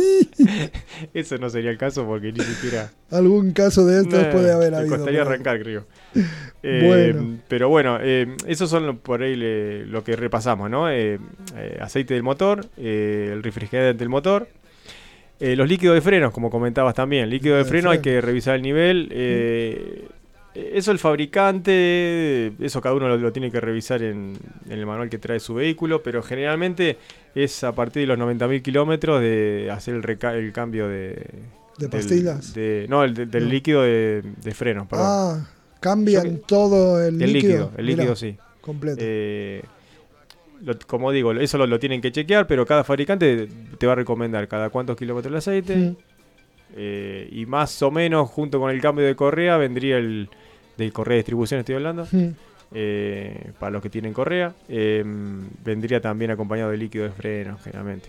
Speaker 2: Eso no sería el caso porque ni siquiera...
Speaker 4: Algún caso de estos nah, puede haber habido.
Speaker 2: Me costaría pero... arrancar, creo. Eh, bueno. Pero bueno, eh, esos son por ahí le, lo que repasamos, ¿no? Eh, eh, aceite del motor, eh, el refrigerante del motor, eh, los líquidos de frenos, como comentabas también. Líquido de, de freno, freno hay que revisar el nivel. Eh, Eso el fabricante, eso cada uno lo, lo tiene que revisar en, en el manual que trae su vehículo, pero generalmente es a partir de los noventa mil kilómetros de hacer el, reca- el cambio de...
Speaker 4: ¿De pastillas?
Speaker 2: Del, de, no, el de, del no. líquido de, de frenos, perdón.
Speaker 4: Ah, cambian Yo, todo el,
Speaker 2: el
Speaker 4: líquido.
Speaker 2: líquido. El líquido, Mirá, sí.
Speaker 4: Completo.
Speaker 2: Eh, lo, como digo, eso lo, lo tienen que chequear, pero cada fabricante te va a recomendar cada cuántos kilómetros el aceite. Mm. Eh, y más o menos junto con el cambio de correa vendría el de correa de distribución, estoy hablando, mm. eh, para los que tienen correa, eh, vendría también acompañado de líquido de freno generalmente.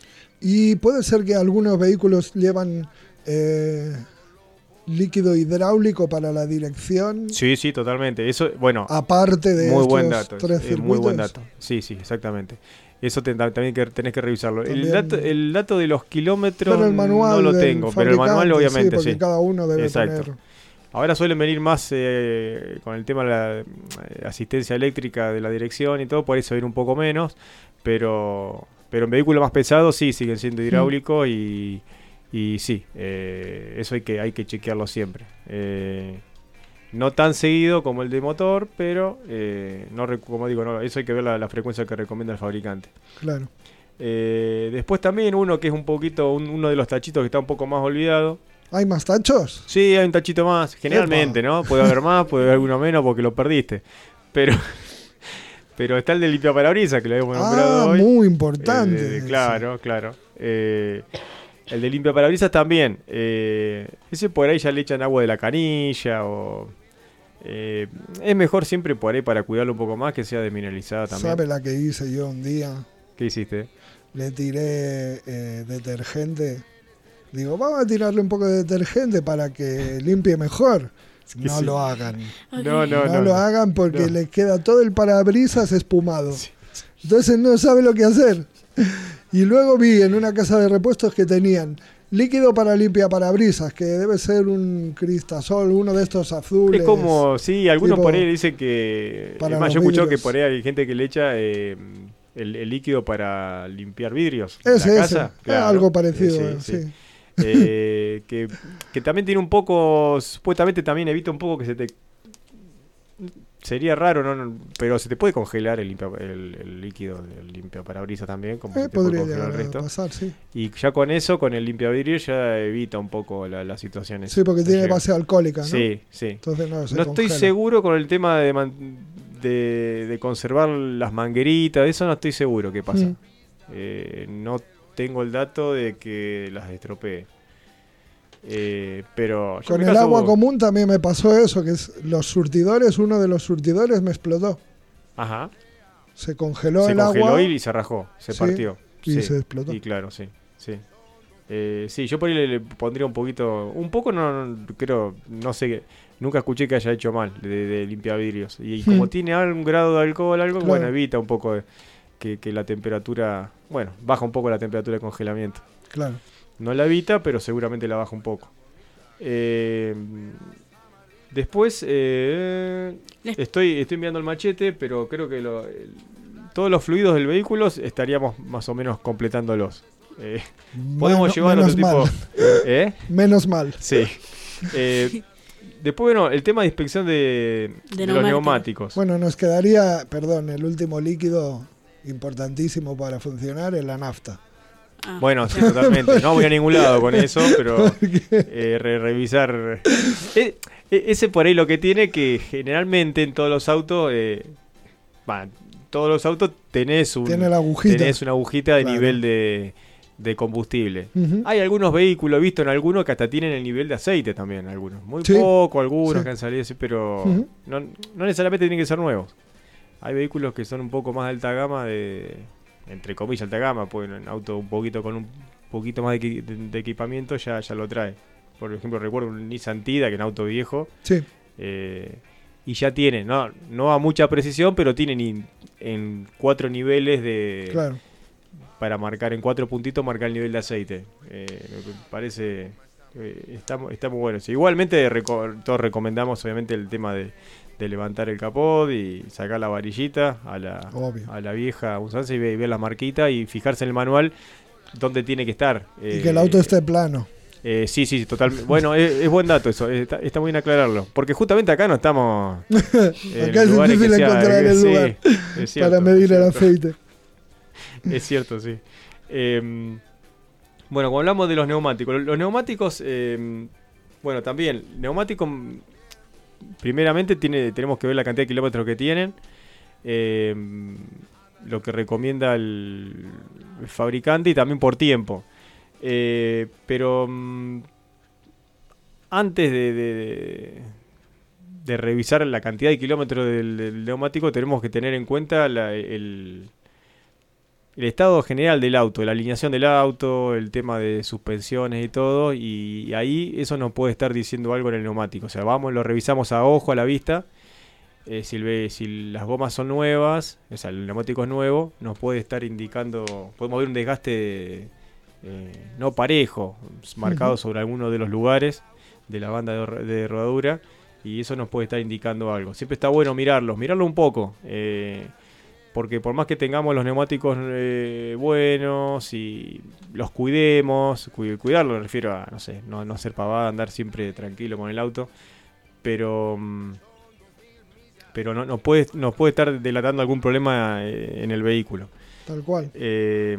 Speaker 4: Y puede ser que algunos vehículos llevan eh, líquido hidráulico para la dirección.
Speaker 2: Sí, sí, totalmente. Eso, bueno,
Speaker 4: aparte de
Speaker 2: muy
Speaker 4: estos
Speaker 2: buen dato,
Speaker 4: tres
Speaker 2: es,
Speaker 4: circuitos.
Speaker 2: Muy buen dato. Sí, sí, exactamente. Eso te, también que tenés que revisarlo. El dato, el dato de los kilómetros
Speaker 4: pero el manual
Speaker 2: no lo tengo, pero el manual obviamente
Speaker 4: sí. Porque
Speaker 2: sí.
Speaker 4: cada uno debe
Speaker 2: Exacto.
Speaker 4: tener.
Speaker 2: Ahora suelen venir más eh, con el tema de la eh, asistencia eléctrica de la dirección y todo, por eso viene un poco menos, pero pero en vehículos más pesados sí siguen siendo hidráulicos mm. y, y sí, eh, eso hay que hay que chequearlo siempre. Eh, No tan seguido como el de motor, pero eh, no como digo, no, eso hay que ver la, la frecuencia que recomienda el fabricante.
Speaker 4: Claro.
Speaker 2: Eh, después también uno que es un poquito, un, uno de los tachitos que está un poco más olvidado.
Speaker 4: ¿Hay más tachos?
Speaker 2: Sí, hay un tachito más, generalmente, Epa. ¿no? Puede haber más, puede haber alguno menos porque lo perdiste. Pero pero está el de limpiaparabrisas, que lo habíamos nombrado
Speaker 4: ah,
Speaker 2: hoy.
Speaker 4: Ah, muy importante.
Speaker 2: Eh, de, claro, claro. Eh, el de limpiaparabrisas también. Eh, ese por ahí ya le echan agua de la canilla o... Eh, es mejor siempre por ahí para cuidarlo un poco más que sea desmineralizada también.
Speaker 4: ¿Sabe la que hice yo un día?
Speaker 2: ¿Qué hiciste?
Speaker 4: Le tiré eh, detergente. Digo, vamos a tirarle un poco de detergente para que limpie mejor. No sí. lo hagan.
Speaker 2: Okay. No, no,
Speaker 4: no,
Speaker 2: no.
Speaker 4: lo hagan porque
Speaker 2: no.
Speaker 4: les queda todo el parabrisas espumado.
Speaker 2: Sí.
Speaker 4: Entonces no sabe lo que hacer. Y luego vi en una casa de repuestos que tenían líquido para limpiaparabrisas, que debe ser un cristasol, uno de estos azules.
Speaker 2: Es como, sí, algunos por ahí dicen que...
Speaker 4: Para
Speaker 2: más, yo he escuchado que por ahí hay gente que le echa eh, el, el líquido para limpiar vidrios.
Speaker 4: Ese,
Speaker 2: en la
Speaker 4: ese.
Speaker 2: casa.
Speaker 4: Claro. Algo parecido,
Speaker 2: eh, sí.
Speaker 4: sí.
Speaker 2: sí. eh, que, que también tiene un poco, supuestamente también evita un poco que se te... Sería raro, ¿no? Pero se te puede congelar el, limpia, el, el líquido del limpiaparabrisas también, como
Speaker 4: eh,
Speaker 2: se te puede
Speaker 4: podría
Speaker 2: congelar el resto.
Speaker 4: Pasar, sí.
Speaker 2: Y ya con eso, con el limpiavidrios, ya evita un poco las la situaciones.
Speaker 4: Sí, porque tiene base alcohólica, ¿no?
Speaker 2: Sí, sí.
Speaker 4: Entonces no, se
Speaker 2: no
Speaker 4: congela.
Speaker 2: estoy seguro con el tema de, man, de, de conservar las mangueritas, eso no estoy seguro qué pasa. Mm. Eh, no tengo el dato de que las estropee. Eh, pero
Speaker 4: con el agua común también me pasó eso, que es los surtidores, uno de los surtidores me explotó.
Speaker 2: Ajá.
Speaker 4: Se congeló
Speaker 2: se
Speaker 4: el
Speaker 2: congeló
Speaker 4: agua
Speaker 2: y se rajó, se
Speaker 4: sí,
Speaker 2: partió.
Speaker 4: Y
Speaker 2: sí.
Speaker 4: se explotó.
Speaker 2: Y claro, sí, sí. Eh, sí, yo por ahí le, le pondría un poquito, un poco no, no creo, no sé, nunca escuché que haya hecho mal de, de limpiavidrios. Y, y como hmm. tiene algún grado de alcohol, algo, claro. bueno, evita un poco de, que, que la temperatura, bueno, baja un poco la temperatura de congelamiento.
Speaker 4: Claro.
Speaker 2: No la evita, pero seguramente la baja un poco. Eh, después, eh, estoy, estoy enviando el machete, pero creo que lo, el, todos los fluidos del vehículo estaríamos más o menos completándolos. Eh, podemos llevar otro tipo. ¿Eh?
Speaker 4: Menos mal.
Speaker 2: Sí. Eh, después, bueno, el tema de inspección de, de, de los neumáticos.
Speaker 4: Bueno, nos quedaría, perdón, el último líquido importantísimo para funcionar es la nafta.
Speaker 2: Ah. Bueno, sí, totalmente. No voy a ningún lado con eso, pero eh, re revisar... Eh, ese por ahí lo que tiene que generalmente en todos los autos... Eh, bah, todos los autos tenés, un,
Speaker 4: Tiene la agujita.
Speaker 2: tenés una agujita de claro. nivel de, de combustible. Uh-huh. Hay algunos vehículos, he visto en algunos que hasta tienen el nivel de aceite también, algunos. Muy sí. poco, algunos sí. que han salido así, pero uh-huh. no, no necesariamente tienen que ser nuevos. Hay vehículos que son un poco más de alta gama, de entre comillas alta gama, pues un auto un poquito con un poquito más de, de, de equipamiento ya, ya lo trae. Por ejemplo, recuerdo un Nissan Tida, que es un auto viejo.
Speaker 4: Sí.
Speaker 2: Eh, y ya tiene, no, no a mucha precisión, pero tienen in, en cuatro niveles de...
Speaker 4: Claro.
Speaker 2: Para marcar, en cuatro puntitos, marcar el nivel de aceite. Eh, me parece... Eh, está, está muy bueno. Sí, igualmente, reco todos recomendamos, obviamente, el tema de, de levantar el capot y sacar la varillita a la, a la vieja usanza y ver, ver la marquita y fijarse en el manual dónde tiene que estar.
Speaker 4: Y eh, que el auto esté plano.
Speaker 2: Eh, sí, sí, totalmente. Bueno, es, es buen dato eso, está, está muy bien aclararlo. Porque justamente acá no estamos...
Speaker 4: acá es difícil encontrar el lugar sí, cierto, para medir el aceite.
Speaker 2: Es cierto, sí. Eh, bueno, cuando hablamos de los neumáticos, los neumáticos, eh, bueno, también, neumáticos, primeramente tiene, tenemos que ver la cantidad de kilómetros que tienen, eh, lo que recomienda el, el fabricante y también por tiempo. Eh, pero um, antes de, de, de revisar la cantidad de kilómetros del, del neumático tenemos que tener en cuenta la, el, el estado general del auto, la alineación del auto, el tema de suspensiones y todo, y, y ahí eso nos puede estar diciendo algo en el neumático. O sea, vamos, lo revisamos a ojo, a la vista. Eh, si, el, si las gomas son nuevas, o sea, el neumático es nuevo, nos puede estar indicando, podemos ver un desgaste de, Eh, no parejo, marcado uh-huh. sobre alguno de los lugares de la banda de, de rodadura, y eso nos puede estar indicando algo. Siempre está bueno mirarlos, mirarlo un poco, eh, porque por más que tengamos los neumáticos eh, buenos y los cuidemos, cu- cuidarlo, me refiero a, no sé, no, no hacer pavada, andar siempre tranquilo con el auto, pero pero no, no puede, nos puede estar delatando algún problema eh, en el vehículo.
Speaker 4: Tal cual.
Speaker 2: Eh,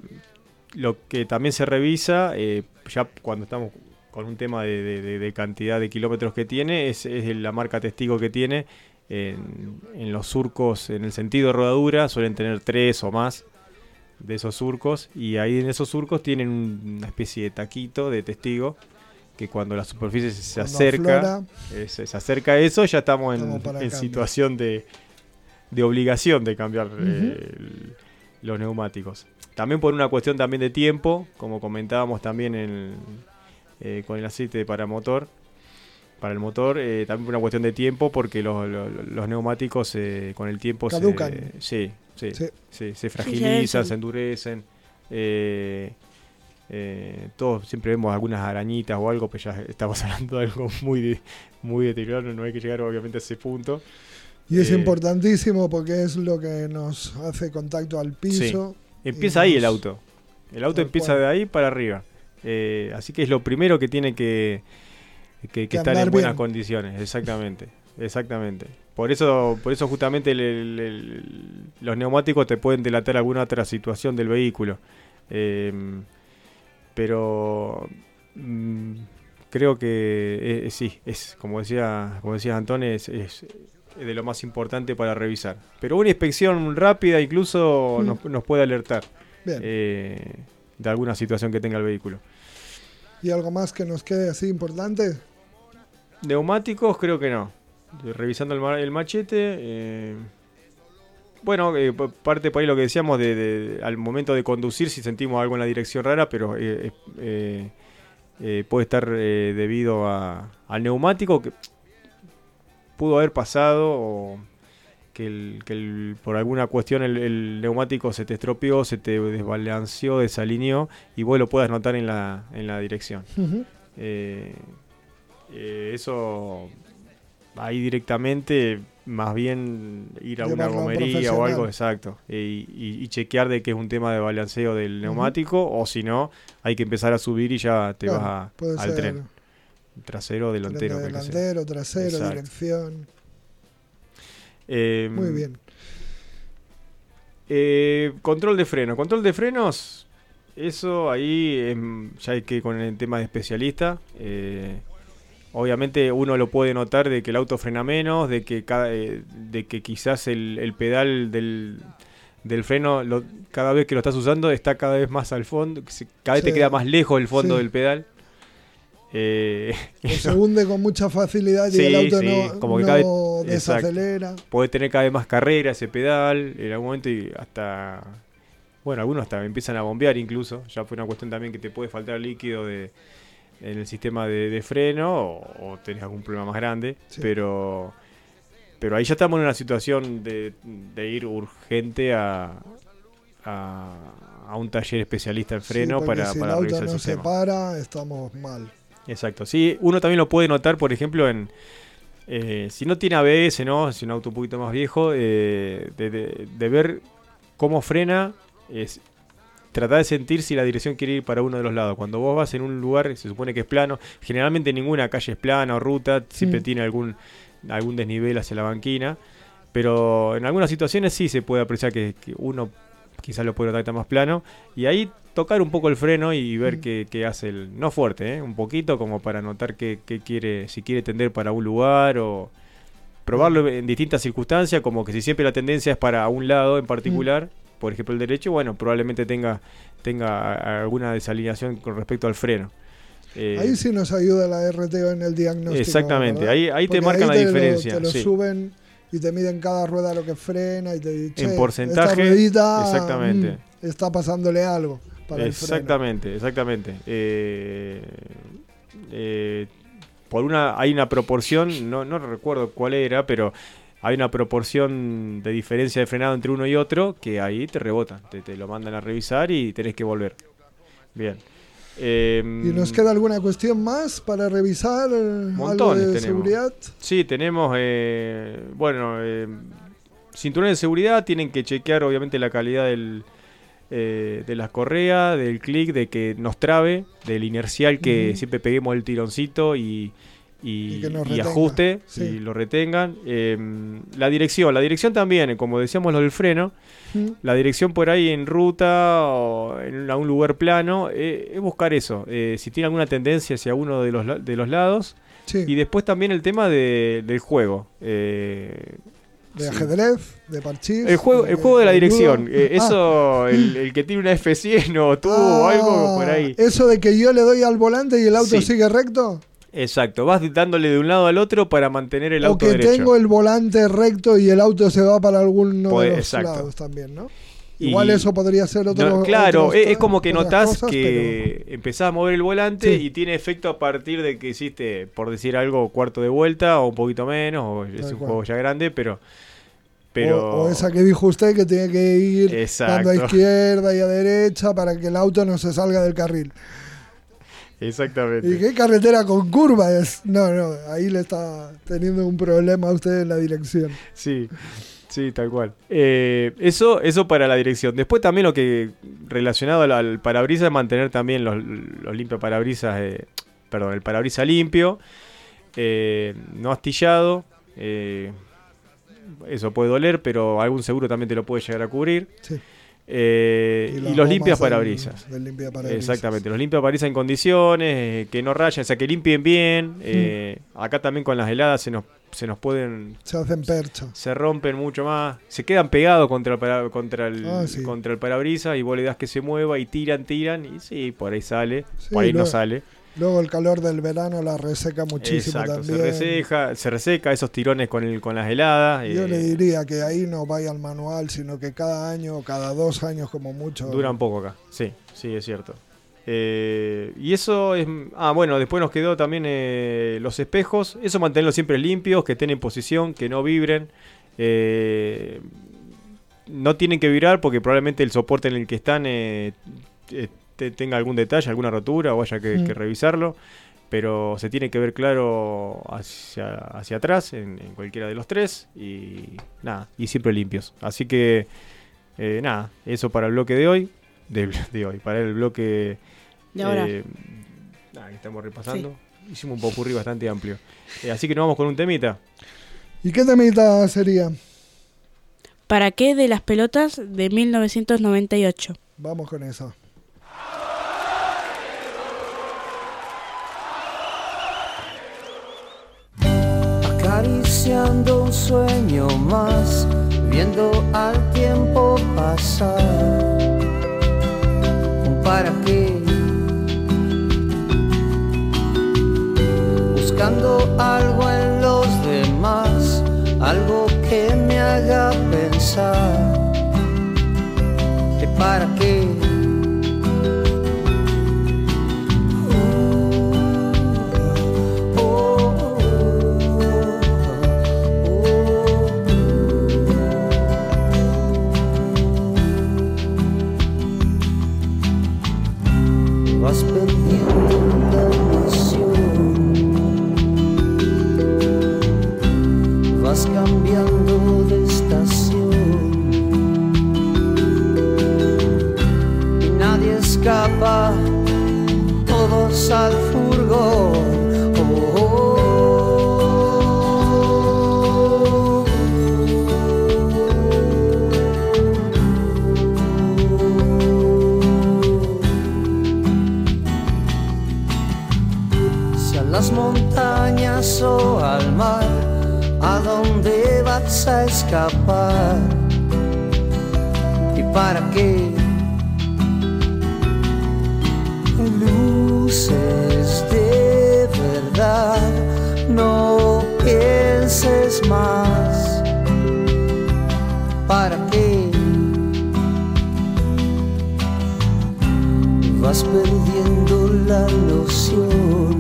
Speaker 2: Lo que también se revisa, eh, ya cuando estamos con un tema de, de, de cantidad de kilómetros que tiene, es, es la marca testigo que tiene. En, en los surcos, en el sentido de rodadura, suelen tener tres o más de esos surcos. Y ahí en esos surcos tienen una especie de taquito de testigo, que cuando la superficie se, se acerca aflora, eh, se, se acerca a eso, ya estamos en, en situación de, de obligación de cambiar uh-huh. eh, el, los neumáticos. También por una cuestión también de tiempo, como comentábamos también en, eh, con el aceite para motor, para el motor, eh, también por una cuestión de tiempo, porque los, los, los neumáticos eh, con el tiempo
Speaker 4: caducan.
Speaker 2: Se, sí, sí, sí. Sí, se fragilizan, sí, se endurecen. Eh, eh, todos siempre vemos algunas arañitas o algo, pero ya estamos hablando de algo muy, de, muy deteriorado, no hay que llegar obviamente a ese punto.
Speaker 4: Y es eh, importantísimo porque es lo que nos hace contacto al piso.
Speaker 2: Sí. Empieza ahí el auto. El auto empieza de ahí para arriba. Eh, así que es lo primero que tiene que, que, que, que estar en buenas bien. condiciones. Exactamente. Exactamente. Por eso, por eso justamente el, el, el, los neumáticos te pueden delatar alguna otra situación del vehículo. Eh, pero mm, creo que eh, sí, es como decía, como decía Antón, es, es de lo más importante para revisar. Pero una inspección rápida incluso mm. nos, nos puede alertar eh, de alguna situación que tenga el vehículo.
Speaker 4: ¿Y algo más que nos quede así importante?
Speaker 2: Neumáticos creo que no. Revisando el, ma- el machete, eh, bueno, eh, parte por ahí lo que decíamos de, de, de, al momento de conducir, si sentimos algo en la dirección rara, pero eh, eh, eh, puede estar eh, debido a, al neumático, que pudo haber pasado o que, el, que el, por alguna cuestión el, el neumático se te estropeó, se te desbalanceó, desalineó y vos lo puedas notar en la, en la dirección. Uh-huh. eh, eh, eso ahí directamente, más bien ir a Llevarlo una gomería o algo, exacto, y, y, y chequear de que es un tema de balanceo del neumático, uh-huh. o si no, hay que empezar a subir y ya te claro, vas a, al ser. tren. Trasero, delantero.
Speaker 4: Delantero, trasero, exacto. Dirección.
Speaker 2: Eh,
Speaker 4: Muy bien.
Speaker 2: Eh, control de freno. Control de frenos, eso ahí eh, ya hay que con el tema de especialista. Eh, obviamente uno lo puede notar de que el auto frena menos, de que cada, eh, de que quizás el, el pedal del, del freno, lo, cada vez que lo estás usando, está cada vez más al fondo, cada vez sí. te queda más lejos el fondo sí. del pedal. Eh,
Speaker 4: se hunde con mucha facilidad y
Speaker 2: sí,
Speaker 4: el auto
Speaker 2: sí,
Speaker 4: no,
Speaker 2: como que
Speaker 4: no
Speaker 2: cada vez,
Speaker 4: desacelera.
Speaker 2: Puede tener cada vez más carrera ese pedal en algún momento y hasta, bueno, algunos hasta empiezan a bombear incluso. Ya fue una cuestión también que te puede faltar líquido de, en el sistema de, de freno o, o tenés algún problema más grande, sí. pero pero ahí ya estamos en una situación de, de ir urgente a, a, a un taller especialista en freno sí, para,
Speaker 4: si
Speaker 2: para
Speaker 4: el auto
Speaker 2: revisar el
Speaker 4: no
Speaker 2: sistema.
Speaker 4: Se para, estamos mal.
Speaker 2: Exacto, sí, uno también lo puede notar, por ejemplo, en eh, si no tiene A B S, ¿no? Si un auto un poquito más viejo, eh, de, de, de ver cómo frena, es tratar de sentir si la dirección quiere ir para uno de los lados. Cuando vos vas en un lugar, se supone que es plano, generalmente ninguna calle es plana o ruta, siempre mm. tiene algún, algún desnivel hacia la banquina, pero en algunas situaciones sí se puede apreciar que, que uno quizás lo puede notar más plano, y ahí tocar un poco el freno y ver mm. qué, qué hace el, no fuerte, ¿eh? Un poquito como para notar que, que quiere, si quiere tender para un lugar o probarlo mm. en distintas circunstancias, como que si siempre la tendencia es para un lado en particular, mm. por ejemplo el derecho, bueno, probablemente tenga, tenga alguna desalineación con respecto al freno.
Speaker 4: Eh, ahí sí nos ayuda la R T O en el diagnóstico.
Speaker 2: Exactamente, ¿verdad? ahí, ahí te marcan ahí te la diferencia.
Speaker 4: Lo, te lo
Speaker 2: sí.
Speaker 4: suben y te miden cada rueda lo que frena y te dicen,
Speaker 2: en porcentaje,
Speaker 4: esta ruedita,
Speaker 2: exactamente.
Speaker 4: Mm, está pasándole algo. Para
Speaker 2: exactamente, exactamente. Eh, eh, por una hay una proporción, no, no recuerdo cuál era, pero hay una proporción de diferencia de frenado entre uno y otro que ahí te rebota, te, te lo mandan a revisar y tenés que volver. Bien. Eh,
Speaker 4: ¿Y nos queda alguna cuestión más para revisar? ¿Algo de tenemos. seguridad?
Speaker 2: Sí, tenemos, eh, bueno, eh, cinturones de seguridad, tienen que chequear obviamente la calidad del... Eh, de las correas, del clic, de que nos trabe, del inercial, que uh-huh. siempre peguemos el tironcito y, y, y, y ajuste sí. y lo retengan. Eh, la dirección, la dirección también, como decíamos lo del freno, uh-huh. la dirección por ahí en ruta o en un lugar plano, eh, es buscar eso, eh, si tiene alguna tendencia hacia uno de los, de los lados. Sí. Y después también el tema de, del juego. Eh,
Speaker 4: De ajedrez, sí. de parchís.
Speaker 2: El juego,
Speaker 4: de,
Speaker 2: el juego de la
Speaker 4: de
Speaker 2: dirección.
Speaker 4: nudo.
Speaker 2: Eh, eso, ah. el, el que tiene una F cien o tuvo ah, o algo por ahí.
Speaker 4: Eso de que yo le doy al volante y el auto sí. sigue recto.
Speaker 2: Exacto, vas dándole de un lado al otro para mantener el
Speaker 4: o
Speaker 2: auto
Speaker 4: que
Speaker 2: derecho.
Speaker 4: tengo el volante recto y el auto se va para alguno pues, de los exacto. lados también, ¿no? Igual y eso podría ser otro.
Speaker 2: No, claro,
Speaker 4: otros,
Speaker 2: es como que notás
Speaker 4: cosas,
Speaker 2: que
Speaker 4: pero...
Speaker 2: empezás a mover el volante sí. y tiene efecto a partir de que hiciste, por decir algo, cuarto de vuelta o un poquito menos, o es
Speaker 4: Tal
Speaker 2: un
Speaker 4: cual.
Speaker 2: juego ya grande, pero... Pero...
Speaker 4: O, o esa que dijo usted que tiene que ir
Speaker 2: Exacto.
Speaker 4: dando a izquierda y a derecha para que el auto no se salga del carril.
Speaker 2: Exactamente.
Speaker 4: ¿Y qué carretera con curva es? No, no, ahí le está teniendo un problema a usted en la dirección.
Speaker 2: Sí, sí, tal cual. Eh, eso, eso para la dirección. Después también lo que relacionado al, al parabrisas, mantener también los, los limpios parabrisas, eh, perdón, el parabrisas limpio, eh, no astillado. Eh, eso puede doler, pero algún seguro también te lo puede llegar a cubrir.
Speaker 4: Sí.
Speaker 2: Eh, y, y los limpias parabrisas.
Speaker 4: Del, del limpia parabrisas.
Speaker 2: Exactamente, los limpias parabrisas en condiciones, eh, que no rayen, o sea, que limpien bien. Eh, mm. Acá también con las heladas se nos, se nos pueden...
Speaker 4: Se hacen percha.
Speaker 2: Se rompen mucho más. Se quedan pegados contra el, para, contra el,
Speaker 4: ah, sí.
Speaker 2: contra el parabrisas y vos le das que se mueva y tiran, tiran y sí, por ahí sale,
Speaker 4: sí,
Speaker 2: por ahí
Speaker 4: luego,
Speaker 2: no sale.
Speaker 4: Luego el calor del verano la reseca muchísimo.
Speaker 2: Exacto,
Speaker 4: también.
Speaker 2: Se reseca, se reseca esos tirones con, el, con las heladas.
Speaker 4: Yo
Speaker 2: eh,
Speaker 4: le diría que ahí no vaya al manual, sino que cada año o cada dos años como mucho.
Speaker 2: Dura un poco acá, sí, sí, es cierto. Eh, y eso es... Ah, bueno, después nos quedó también eh, los espejos. Eso mantenerlos siempre limpios, que estén en posición, que no vibren. Eh, no tienen que vibrar porque probablemente el soporte en el que están... Eh, eh, tenga algún detalle, alguna rotura o haya que, mm. que revisarlo, pero se tiene que ver claro hacia, hacia atrás en, en cualquiera de los tres y nada, y siempre limpios. Así que eh, nada, eso para el bloque de hoy, de, de hoy, para el bloque
Speaker 3: de ahora.
Speaker 2: Eh, nada, que estamos repasando. Sí. Hicimos un popurrí bastante amplio. Eh, así que nos vamos con un temita.
Speaker 4: ¿Y qué temita sería?
Speaker 3: ¿Para qué de las pelotas de mil novecientos noventa y ocho?
Speaker 4: Vamos con eso.
Speaker 11: Acariciando un sueño más, viendo al tiempo pasar. ¿Para qué? Buscando algo en los demás, algo que me haga pensar. ¿De para qué? Vas perdiendo la noción, vas cambiando de estación y nadie escapa, todos al furgón. Oh, oh. Las montañas o al mar, ¿a dónde vas a escapar? ¿Y para qué? Luces de verdad, no pienses más. ¿Para qué? Vas perdiendo la noción,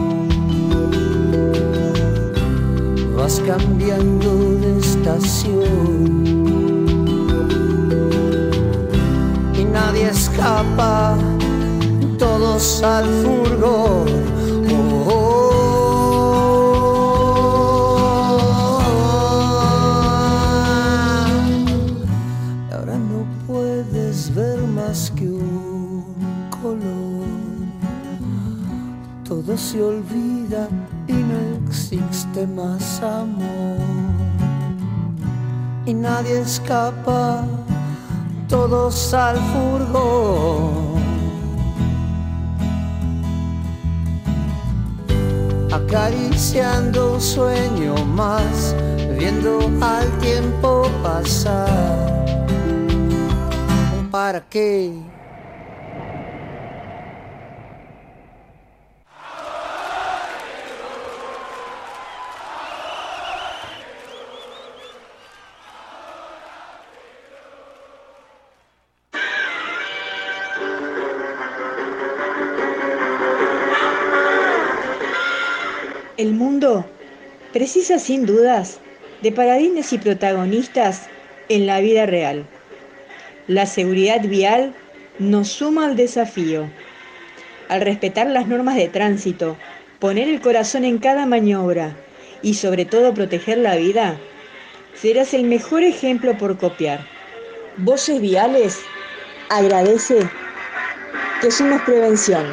Speaker 11: vas cambiando de estación y nadie escapa, todos al furgón. Oh, oh, oh. Y ahora no puedes ver más que un color, todo se olvida y no existe más amor y nadie escapa, todos al furgón. Acariciando un sueño más, viendo al tiempo pasar. ¿Para qué?
Speaker 12: El mundo precisa sin dudas de paladines y protagonistas en la vida real. La seguridad vial nos suma al desafío. Al respetar las normas de tránsito, poner el corazón en cada maniobra y sobre todo proteger la vida, serás el mejor ejemplo por copiar. Voces Viales agradece que somos prevención.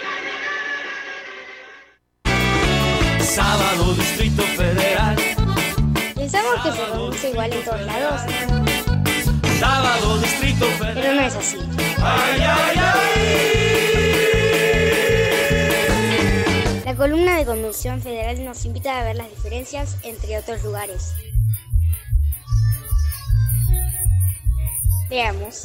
Speaker 10: Sábado, Distrito Federal.
Speaker 7: Pensamos que se pronuncia igual en todos lados.
Speaker 10: Sábado, Distrito Federal.
Speaker 7: Pero no es así.
Speaker 10: Ay, ay, ay.
Speaker 7: La columna de Conducción Federal nos invita a ver las diferencias entre otros lugares. Veamos.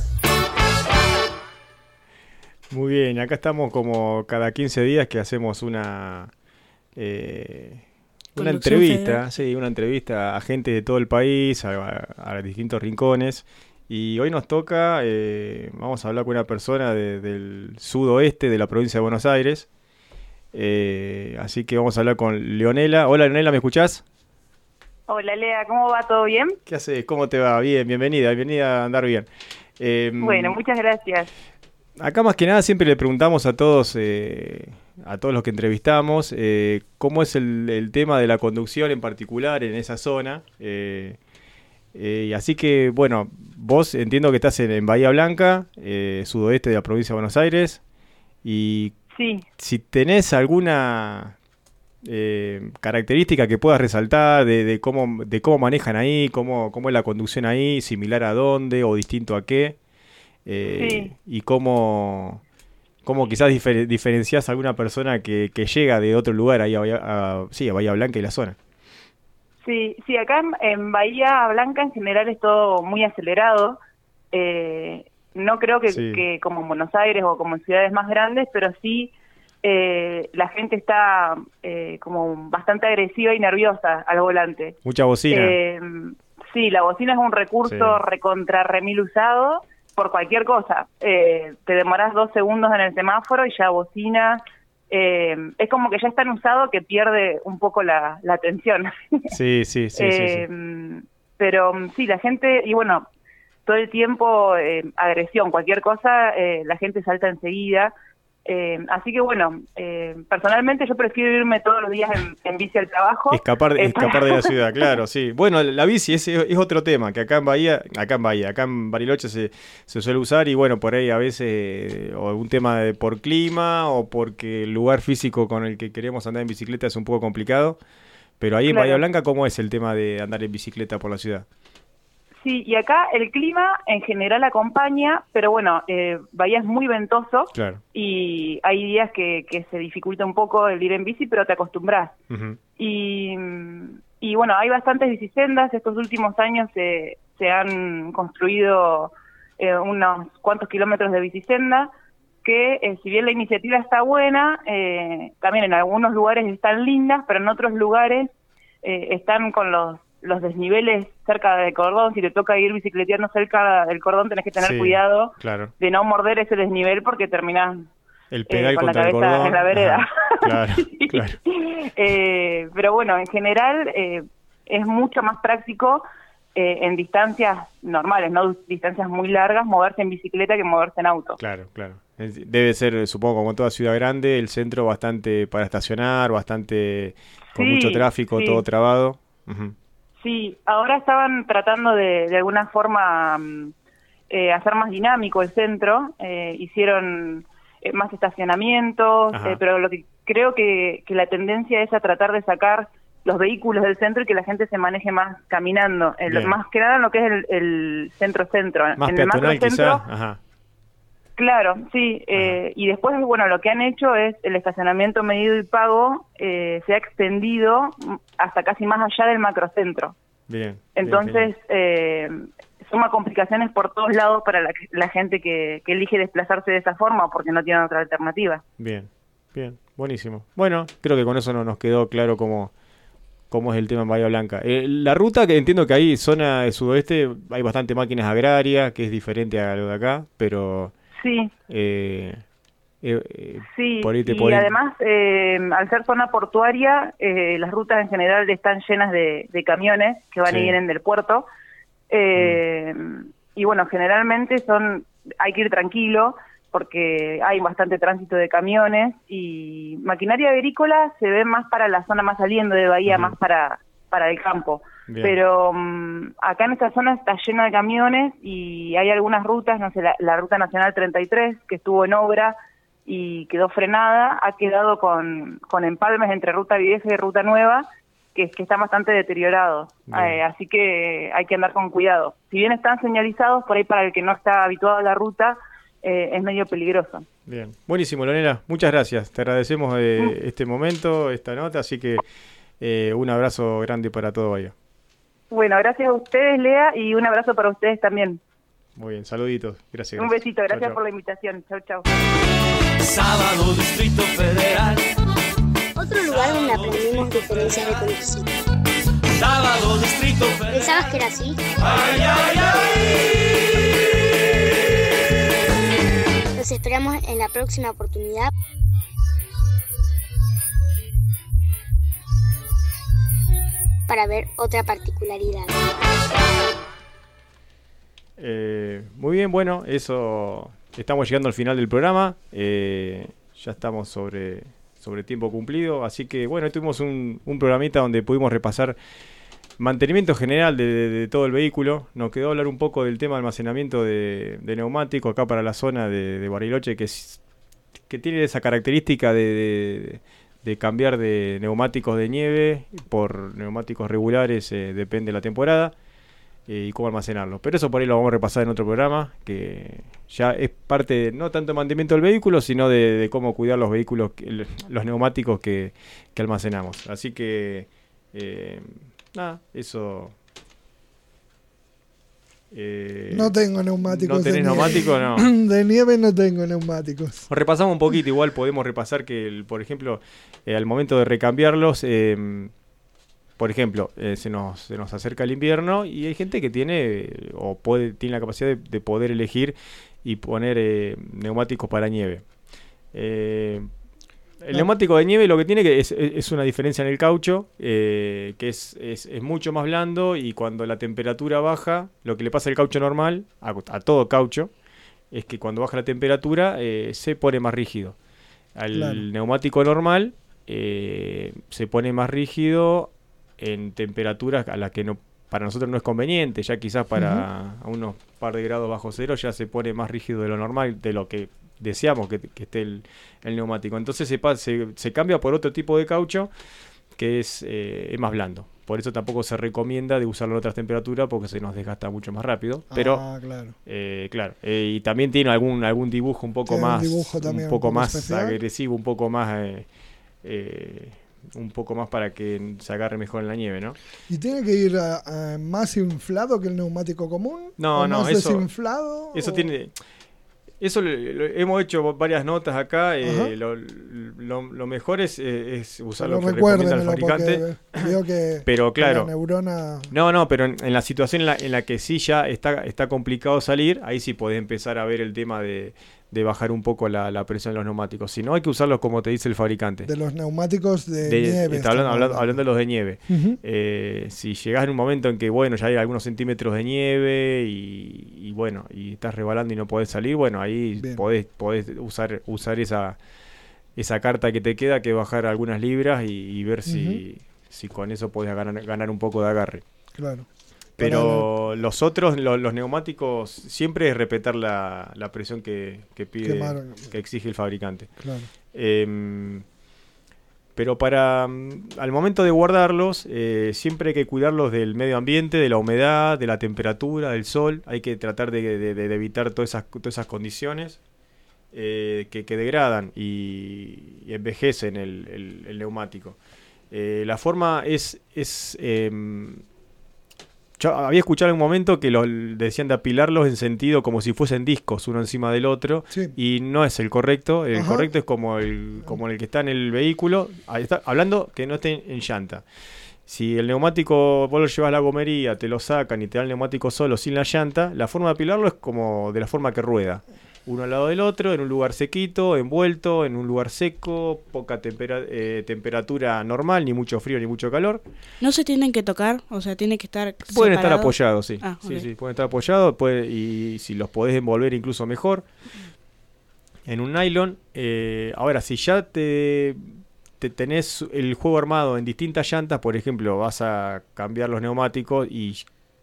Speaker 2: Muy bien, acá estamos como cada quince días que hacemos una... Eh, una entrevista, federal. sí, una entrevista a gente de todo el país, a, a distintos rincones. Y hoy nos toca, eh, vamos a hablar con una persona de, del sudoeste de la provincia de Buenos Aires. Eh, así que vamos a hablar con Leonela. Hola Leonela, ¿me escuchás?
Speaker 13: Hola Lea, ¿cómo va? ¿Todo bien?
Speaker 2: ¿Qué haces? ¿Cómo te va? Bien, bienvenida, bienvenida a Andar Bien. Eh,
Speaker 13: bueno, muchas gracias.
Speaker 2: Acá más que nada siempre le preguntamos a todos... Eh, a todos los que entrevistamos, eh, cómo es el, el tema de la conducción en particular en esa zona. Eh, eh, así que, bueno, vos entiendo que estás en, en Bahía Blanca, eh, sudoeste de la provincia de Buenos Aires, y
Speaker 13: sí.
Speaker 2: si tenés alguna eh, característica que puedas resaltar de, de cómo de cómo manejan ahí, cómo, cómo es la conducción ahí, similar a dónde o distinto a qué, eh,
Speaker 13: Sí.
Speaker 2: y cómo, cómo quizás difer- diferenciás a alguna persona que, que llega de otro lugar ahí a Bahía, a, sí, a Bahía Blanca y la zona.
Speaker 13: Sí, sí, acá en, en Bahía Blanca en general es todo muy acelerado. Eh, no creo que,
Speaker 2: Sí.
Speaker 13: que como en Buenos Aires o como en ciudades más grandes, pero sí eh, la gente está eh, como bastante agresiva y nerviosa al volante.
Speaker 2: Mucha bocina.
Speaker 13: Eh, sí, la bocina es un recurso
Speaker 2: Sí.
Speaker 13: recontra remil usado por cualquier cosa. Eh, te demorás dos segundos en el semáforo y ya bocina. Eh, es como que ya es tan usado que pierde un poco la, la atención.
Speaker 2: Sí, sí, sí, sí,
Speaker 13: Eh,
Speaker 2: sí.
Speaker 13: Pero sí, la gente, y bueno, todo el tiempo eh, agresión, cualquier cosa, eh, la gente salta enseguida. Eh, así que bueno, eh, personalmente yo prefiero irme todos los días en, en bici al trabajo.
Speaker 2: Escapar,
Speaker 13: Eh,
Speaker 2: escapar de la ciudad, claro, sí. Bueno, la bici es, es otro tema, que acá en Bahía, acá en Bahía, acá en Bariloche se, se suele usar y bueno, por ahí a veces, eh, o algún tema de por clima o porque el lugar físico con el que queremos andar en bicicleta es un poco complicado. Pero ahí en
Speaker 13: Claro.
Speaker 2: Bahía Blanca, ¿cómo es el tema de andar en bicicleta por la ciudad?
Speaker 13: Sí, y acá el clima en general acompaña, pero bueno, eh, Bahía es muy ventoso
Speaker 2: Claro.
Speaker 13: y hay días que, que se dificulta un poco el ir en bici, pero te acostumbras.
Speaker 2: Ujú.
Speaker 13: Y, y bueno, hay bastantes bicisendas. Estos últimos años se, se han construido eh, unos cuantos kilómetros de bicisenda que, eh, si bien la iniciativa está buena, eh, también en algunos lugares están lindas, pero en otros lugares eh, están con los, los desniveles cerca del cordón. Si te toca ir bicicleteando cerca del cordón, tenés que tener
Speaker 2: Sí,
Speaker 13: cuidado
Speaker 2: claro.
Speaker 13: de no morder ese desnivel porque terminás
Speaker 2: El
Speaker 13: eh,
Speaker 2: pedal
Speaker 13: con la
Speaker 2: contra el
Speaker 13: cabeza
Speaker 2: cordón.
Speaker 13: en la vereda.
Speaker 2: Ajá, claro, claro.
Speaker 13: Eh, pero bueno, en general eh, es mucho más práctico eh, en distancias normales, no distancias muy largas, moverse en bicicleta que moverse en auto.
Speaker 2: Claro, claro. Es- Debe ser, supongo, como en toda ciudad grande, el centro bastante para estacionar, bastante con
Speaker 13: Sí,
Speaker 2: mucho tráfico,
Speaker 13: sí.
Speaker 2: todo trabado. Ujú.
Speaker 13: Sí, ahora estaban tratando de, de alguna forma mm, eh, hacer más dinámico el centro, eh, hicieron eh, más estacionamientos,
Speaker 2: Ajá.
Speaker 13: eh, pero lo que creo que, que la tendencia es a tratar de sacar los vehículos del centro y que la gente se maneje más caminando, eh, lo-
Speaker 2: Bien.
Speaker 13: más que nada en lo que es el, el centro-centro.
Speaker 2: Más
Speaker 13: en el
Speaker 2: peatonal
Speaker 13: macrocentro,
Speaker 2: quizás. Ajá.
Speaker 13: claro, sí, eh, y después, bueno, lo que han hecho es el estacionamiento medido y pago eh, se ha extendido hasta casi más allá del macrocentro.
Speaker 2: Bien. bien,
Speaker 13: Entonces, eh, suma complicaciones por todos lados para la, la gente que, que elige desplazarse de esa forma porque no tiene otra alternativa.
Speaker 2: Bien, bien, buenísimo. Bueno, creo que con eso no nos quedó claro cómo, cómo es el tema en Bahía Blanca. Eh, la ruta, que entiendo que ahí, zona de sudoeste, hay bastante máquinas agrarias, que es diferente a lo de acá, pero...
Speaker 13: Sí,
Speaker 2: Eh, eh, eh,
Speaker 13: sí,
Speaker 2: por ahí te
Speaker 13: y
Speaker 2: ponen-
Speaker 13: además, eh, al ser zona portuaria, eh, las rutas en general están llenas de, de camiones que van
Speaker 2: Sí.
Speaker 13: y vienen del puerto. Eh, Y bueno, generalmente son hay que ir tranquilo porque hay bastante tránsito de camiones y maquinaria agrícola se ve más para la zona más saliendo de Bahía,
Speaker 2: Ujú.
Speaker 13: más para, para el campo.
Speaker 2: Bien.
Speaker 13: Pero um, acá en esta zona está lleno de camiones y hay algunas rutas, no sé, la, la Ruta Nacional treinta y tres, que estuvo en obra y quedó frenada, ha quedado con, con empalmes entre Ruta Vieja y Ruta Nueva, que, que están bastante deteriorados. Eh, así que hay que andar con cuidado. Si bien están señalizados, por ahí para el que no está habituado a la ruta, eh, es medio peligroso.
Speaker 2: Bien, buenísimo, Lorena, muchas gracias. Te agradecemos eh, este momento, esta nota, así que eh, un abrazo grande para todo Bahía.
Speaker 13: Bueno, gracias a ustedes, Lea, y un abrazo para ustedes también.
Speaker 2: Muy bien, saluditos. Gracias.
Speaker 13: Un
Speaker 2: gracias.
Speaker 13: besito, gracias
Speaker 2: Chau, chau.
Speaker 13: por la invitación. Chau, chau.
Speaker 10: Sábado, Distrito Federal.
Speaker 7: Otro lugar donde aprendimos diferencias de conducir.
Speaker 10: Sábado, Distrito Federal.
Speaker 7: ¿Pensabas que era así?
Speaker 10: Ay, ay, ay.
Speaker 7: Los esperamos en la próxima oportunidad. Para ver otra particularidad.
Speaker 2: Eh, muy bien, bueno, eso. Estamos llegando al final del programa. Eh, ya estamos sobre, sobre tiempo cumplido. Así que, bueno, tuvimos un, un programita donde pudimos repasar mantenimiento general de, de- de todo el vehículo. Nos quedó hablar un poco del tema de almacenamiento de, de neumático acá para la zona de, de Bariloche, que, es- que tiene esa característica de, de- de cambiar de neumáticos de nieve por neumáticos regulares, eh, depende de la temporada, eh, y cómo almacenarlos. Pero eso por ahí lo vamos a repasar en otro programa, que ya es parte, de, no tanto de mantenimiento del vehículo, sino de, de cómo cuidar los vehículos, los neumáticos que, que almacenamos. Así que, eh, nada, eso...
Speaker 4: Eh, no tengo neumáticos.
Speaker 2: ¿No tenés
Speaker 4: de
Speaker 2: neumáticos?
Speaker 4: Nieve.
Speaker 2: No.
Speaker 4: De nieve no tengo neumáticos.
Speaker 2: Repasamos un poquito, igual podemos repasar que, el, por ejemplo, eh, al momento de recambiarlos, eh, por ejemplo, eh, se, nos, se nos acerca el invierno y hay gente que tiene eh, o puede tiene la capacidad de, de poder elegir y poner eh, neumáticos para nieve. Eh, El no. neumático de nieve lo que tiene que es, es una diferencia en el caucho, eh, que es, es, es mucho más blando, y cuando la temperatura baja, lo que le pasa al caucho normal, a, a todo caucho, es que cuando baja la temperatura eh, se pone más rígido. Al claro. neumático normal eh, se pone más rígido en temperaturas a las que no, para nosotros no es conveniente, ya quizás para uh-huh. a unos par de grados bajo cero ya se pone más rígido de lo normal, de lo que deseamos que, que esté el, el neumático. Entonces se, se, se cambia por otro tipo de caucho que es, eh, es más blando. Por eso tampoco se recomienda de usarlo a otras temperaturas, porque se nos desgasta mucho más rápido. Pero
Speaker 4: ah, claro,
Speaker 2: eh, claro. Eh, y también tiene algún algún dibujo un poco más un, un poco un más especial, agresivo, un poco más eh, eh, un poco más para que se agarre mejor en la nieve, ¿no?
Speaker 4: ¿Y tiene que ir a, a más inflado que el neumático común?
Speaker 2: No,
Speaker 4: ¿O
Speaker 2: no,
Speaker 4: más
Speaker 2: eso
Speaker 4: desinflado?
Speaker 2: Eso
Speaker 4: o...
Speaker 2: tiene Eso lo, lo, hemos hecho varias notas acá. Eh, lo, lo, lo mejor es, eh, es usar lo que recomienda el fabricante.
Speaker 4: Veo que
Speaker 2: pero claro,
Speaker 4: la neurona...
Speaker 2: no, no, pero en, en la situación en la, en la que sí ya está, está complicado salir, ahí sí podés empezar a ver el tema de, de bajar un poco la, la presión de los neumáticos. Si no, hay que usarlos como te dice el fabricante.
Speaker 4: De los neumáticos de,
Speaker 2: de
Speaker 4: nieve.
Speaker 2: Está hablando, hablando, hablando de los de nieve. Uh-huh. Eh, si llegás en un momento en que, bueno, ya hay algunos centímetros de nieve y, y bueno, y estás rebalando y no podés salir, bueno, ahí podés, podés usar, usar esa, esa carta que te queda, que bajar algunas libras y, y ver uh-huh. si, si con eso podés ganar, ganar un poco de agarre.
Speaker 4: Claro.
Speaker 2: Pero Para los otros, lo, los neumáticos, siempre es respetar la, la presión que, que pide, Quemaron. que exige el fabricante.
Speaker 4: Claro.
Speaker 2: Eh, pero para al momento de guardarlos, eh, siempre hay que cuidarlos del medio ambiente, de la humedad, de la temperatura, del sol. Hay que tratar de, de, de evitar todas esas, todas esas condiciones eh, que, que degradan y, y envejecen el, el, el neumático. Eh, la forma es... es eh, yo había escuchado en un momento que lo decían de apilarlos en sentido como si fuesen discos uno encima del otro, sí. y no es el correcto. El Ajá. correcto es como el como el que está en el vehículo, está hablando que no esté en llanta. Si el neumático vos lo llevas a la gomería, te lo sacan y te dan el neumático solo sin la llanta, la forma de apilarlo es como de la forma que rueda. Uno al lado del otro, en un lugar sequito, envuelto, en un lugar seco, poca tempera- eh, temperatura normal, ni mucho frío ni mucho calor.
Speaker 3: ¿No se tienen que tocar? O sea, tienen que estar
Speaker 2: Pueden
Speaker 3: separados.
Speaker 2: estar apoyados, sí.
Speaker 3: Ah,
Speaker 2: sí,
Speaker 3: okay.
Speaker 2: sí, pueden estar apoyados, puede, y si los podés envolver incluso mejor. En un nylon. Eh, ahora, si ya te, te tenés el juego armado en distintas llantas, por ejemplo, vas a cambiar los neumáticos y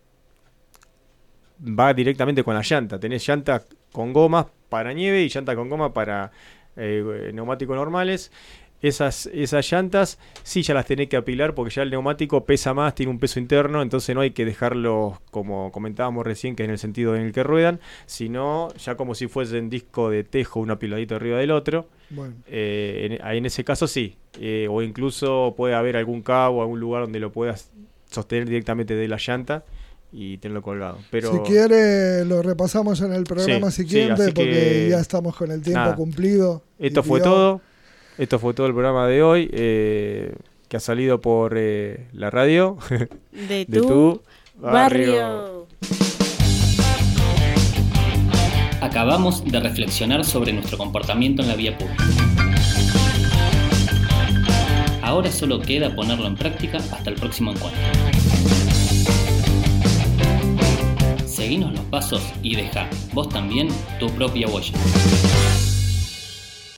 Speaker 2: va directamente con la llanta. Tenés llanta con gomas para nieve y llanta con goma para eh, neumáticos normales. Esas, esas llantas sí ya las tenés que apilar porque ya el neumático pesa más, tiene un peso interno, entonces no hay que dejarlos como comentábamos recién, que es en el sentido en el que ruedan, sino ya como si fuesen disco de tejo, un apiladito arriba del otro.
Speaker 4: Bueno.
Speaker 2: Eh, en, en ese caso sí, eh, o incluso puede haber algún cabo, algún lugar donde lo puedas sostener directamente de la llanta y tenerlo colgado. Pero
Speaker 4: si quiere lo repasamos en el programa
Speaker 2: sí,
Speaker 4: siguiente,
Speaker 2: sí,
Speaker 4: porque ya estamos con el tiempo
Speaker 2: nada.
Speaker 4: cumplido.
Speaker 2: Esto fue dio... todo. Esto fue todo el programa de hoy, eh, que ha salido por eh, la radio
Speaker 3: de,
Speaker 2: de
Speaker 3: tu,
Speaker 2: tu
Speaker 3: barrio.
Speaker 2: barrio.
Speaker 1: Acabamos de reflexionar sobre nuestro comportamiento en la vía pública. Ahora solo queda ponerlo en práctica hasta el próximo encuentro. Seguinos los pasos y deja, vos también, tu propia huella.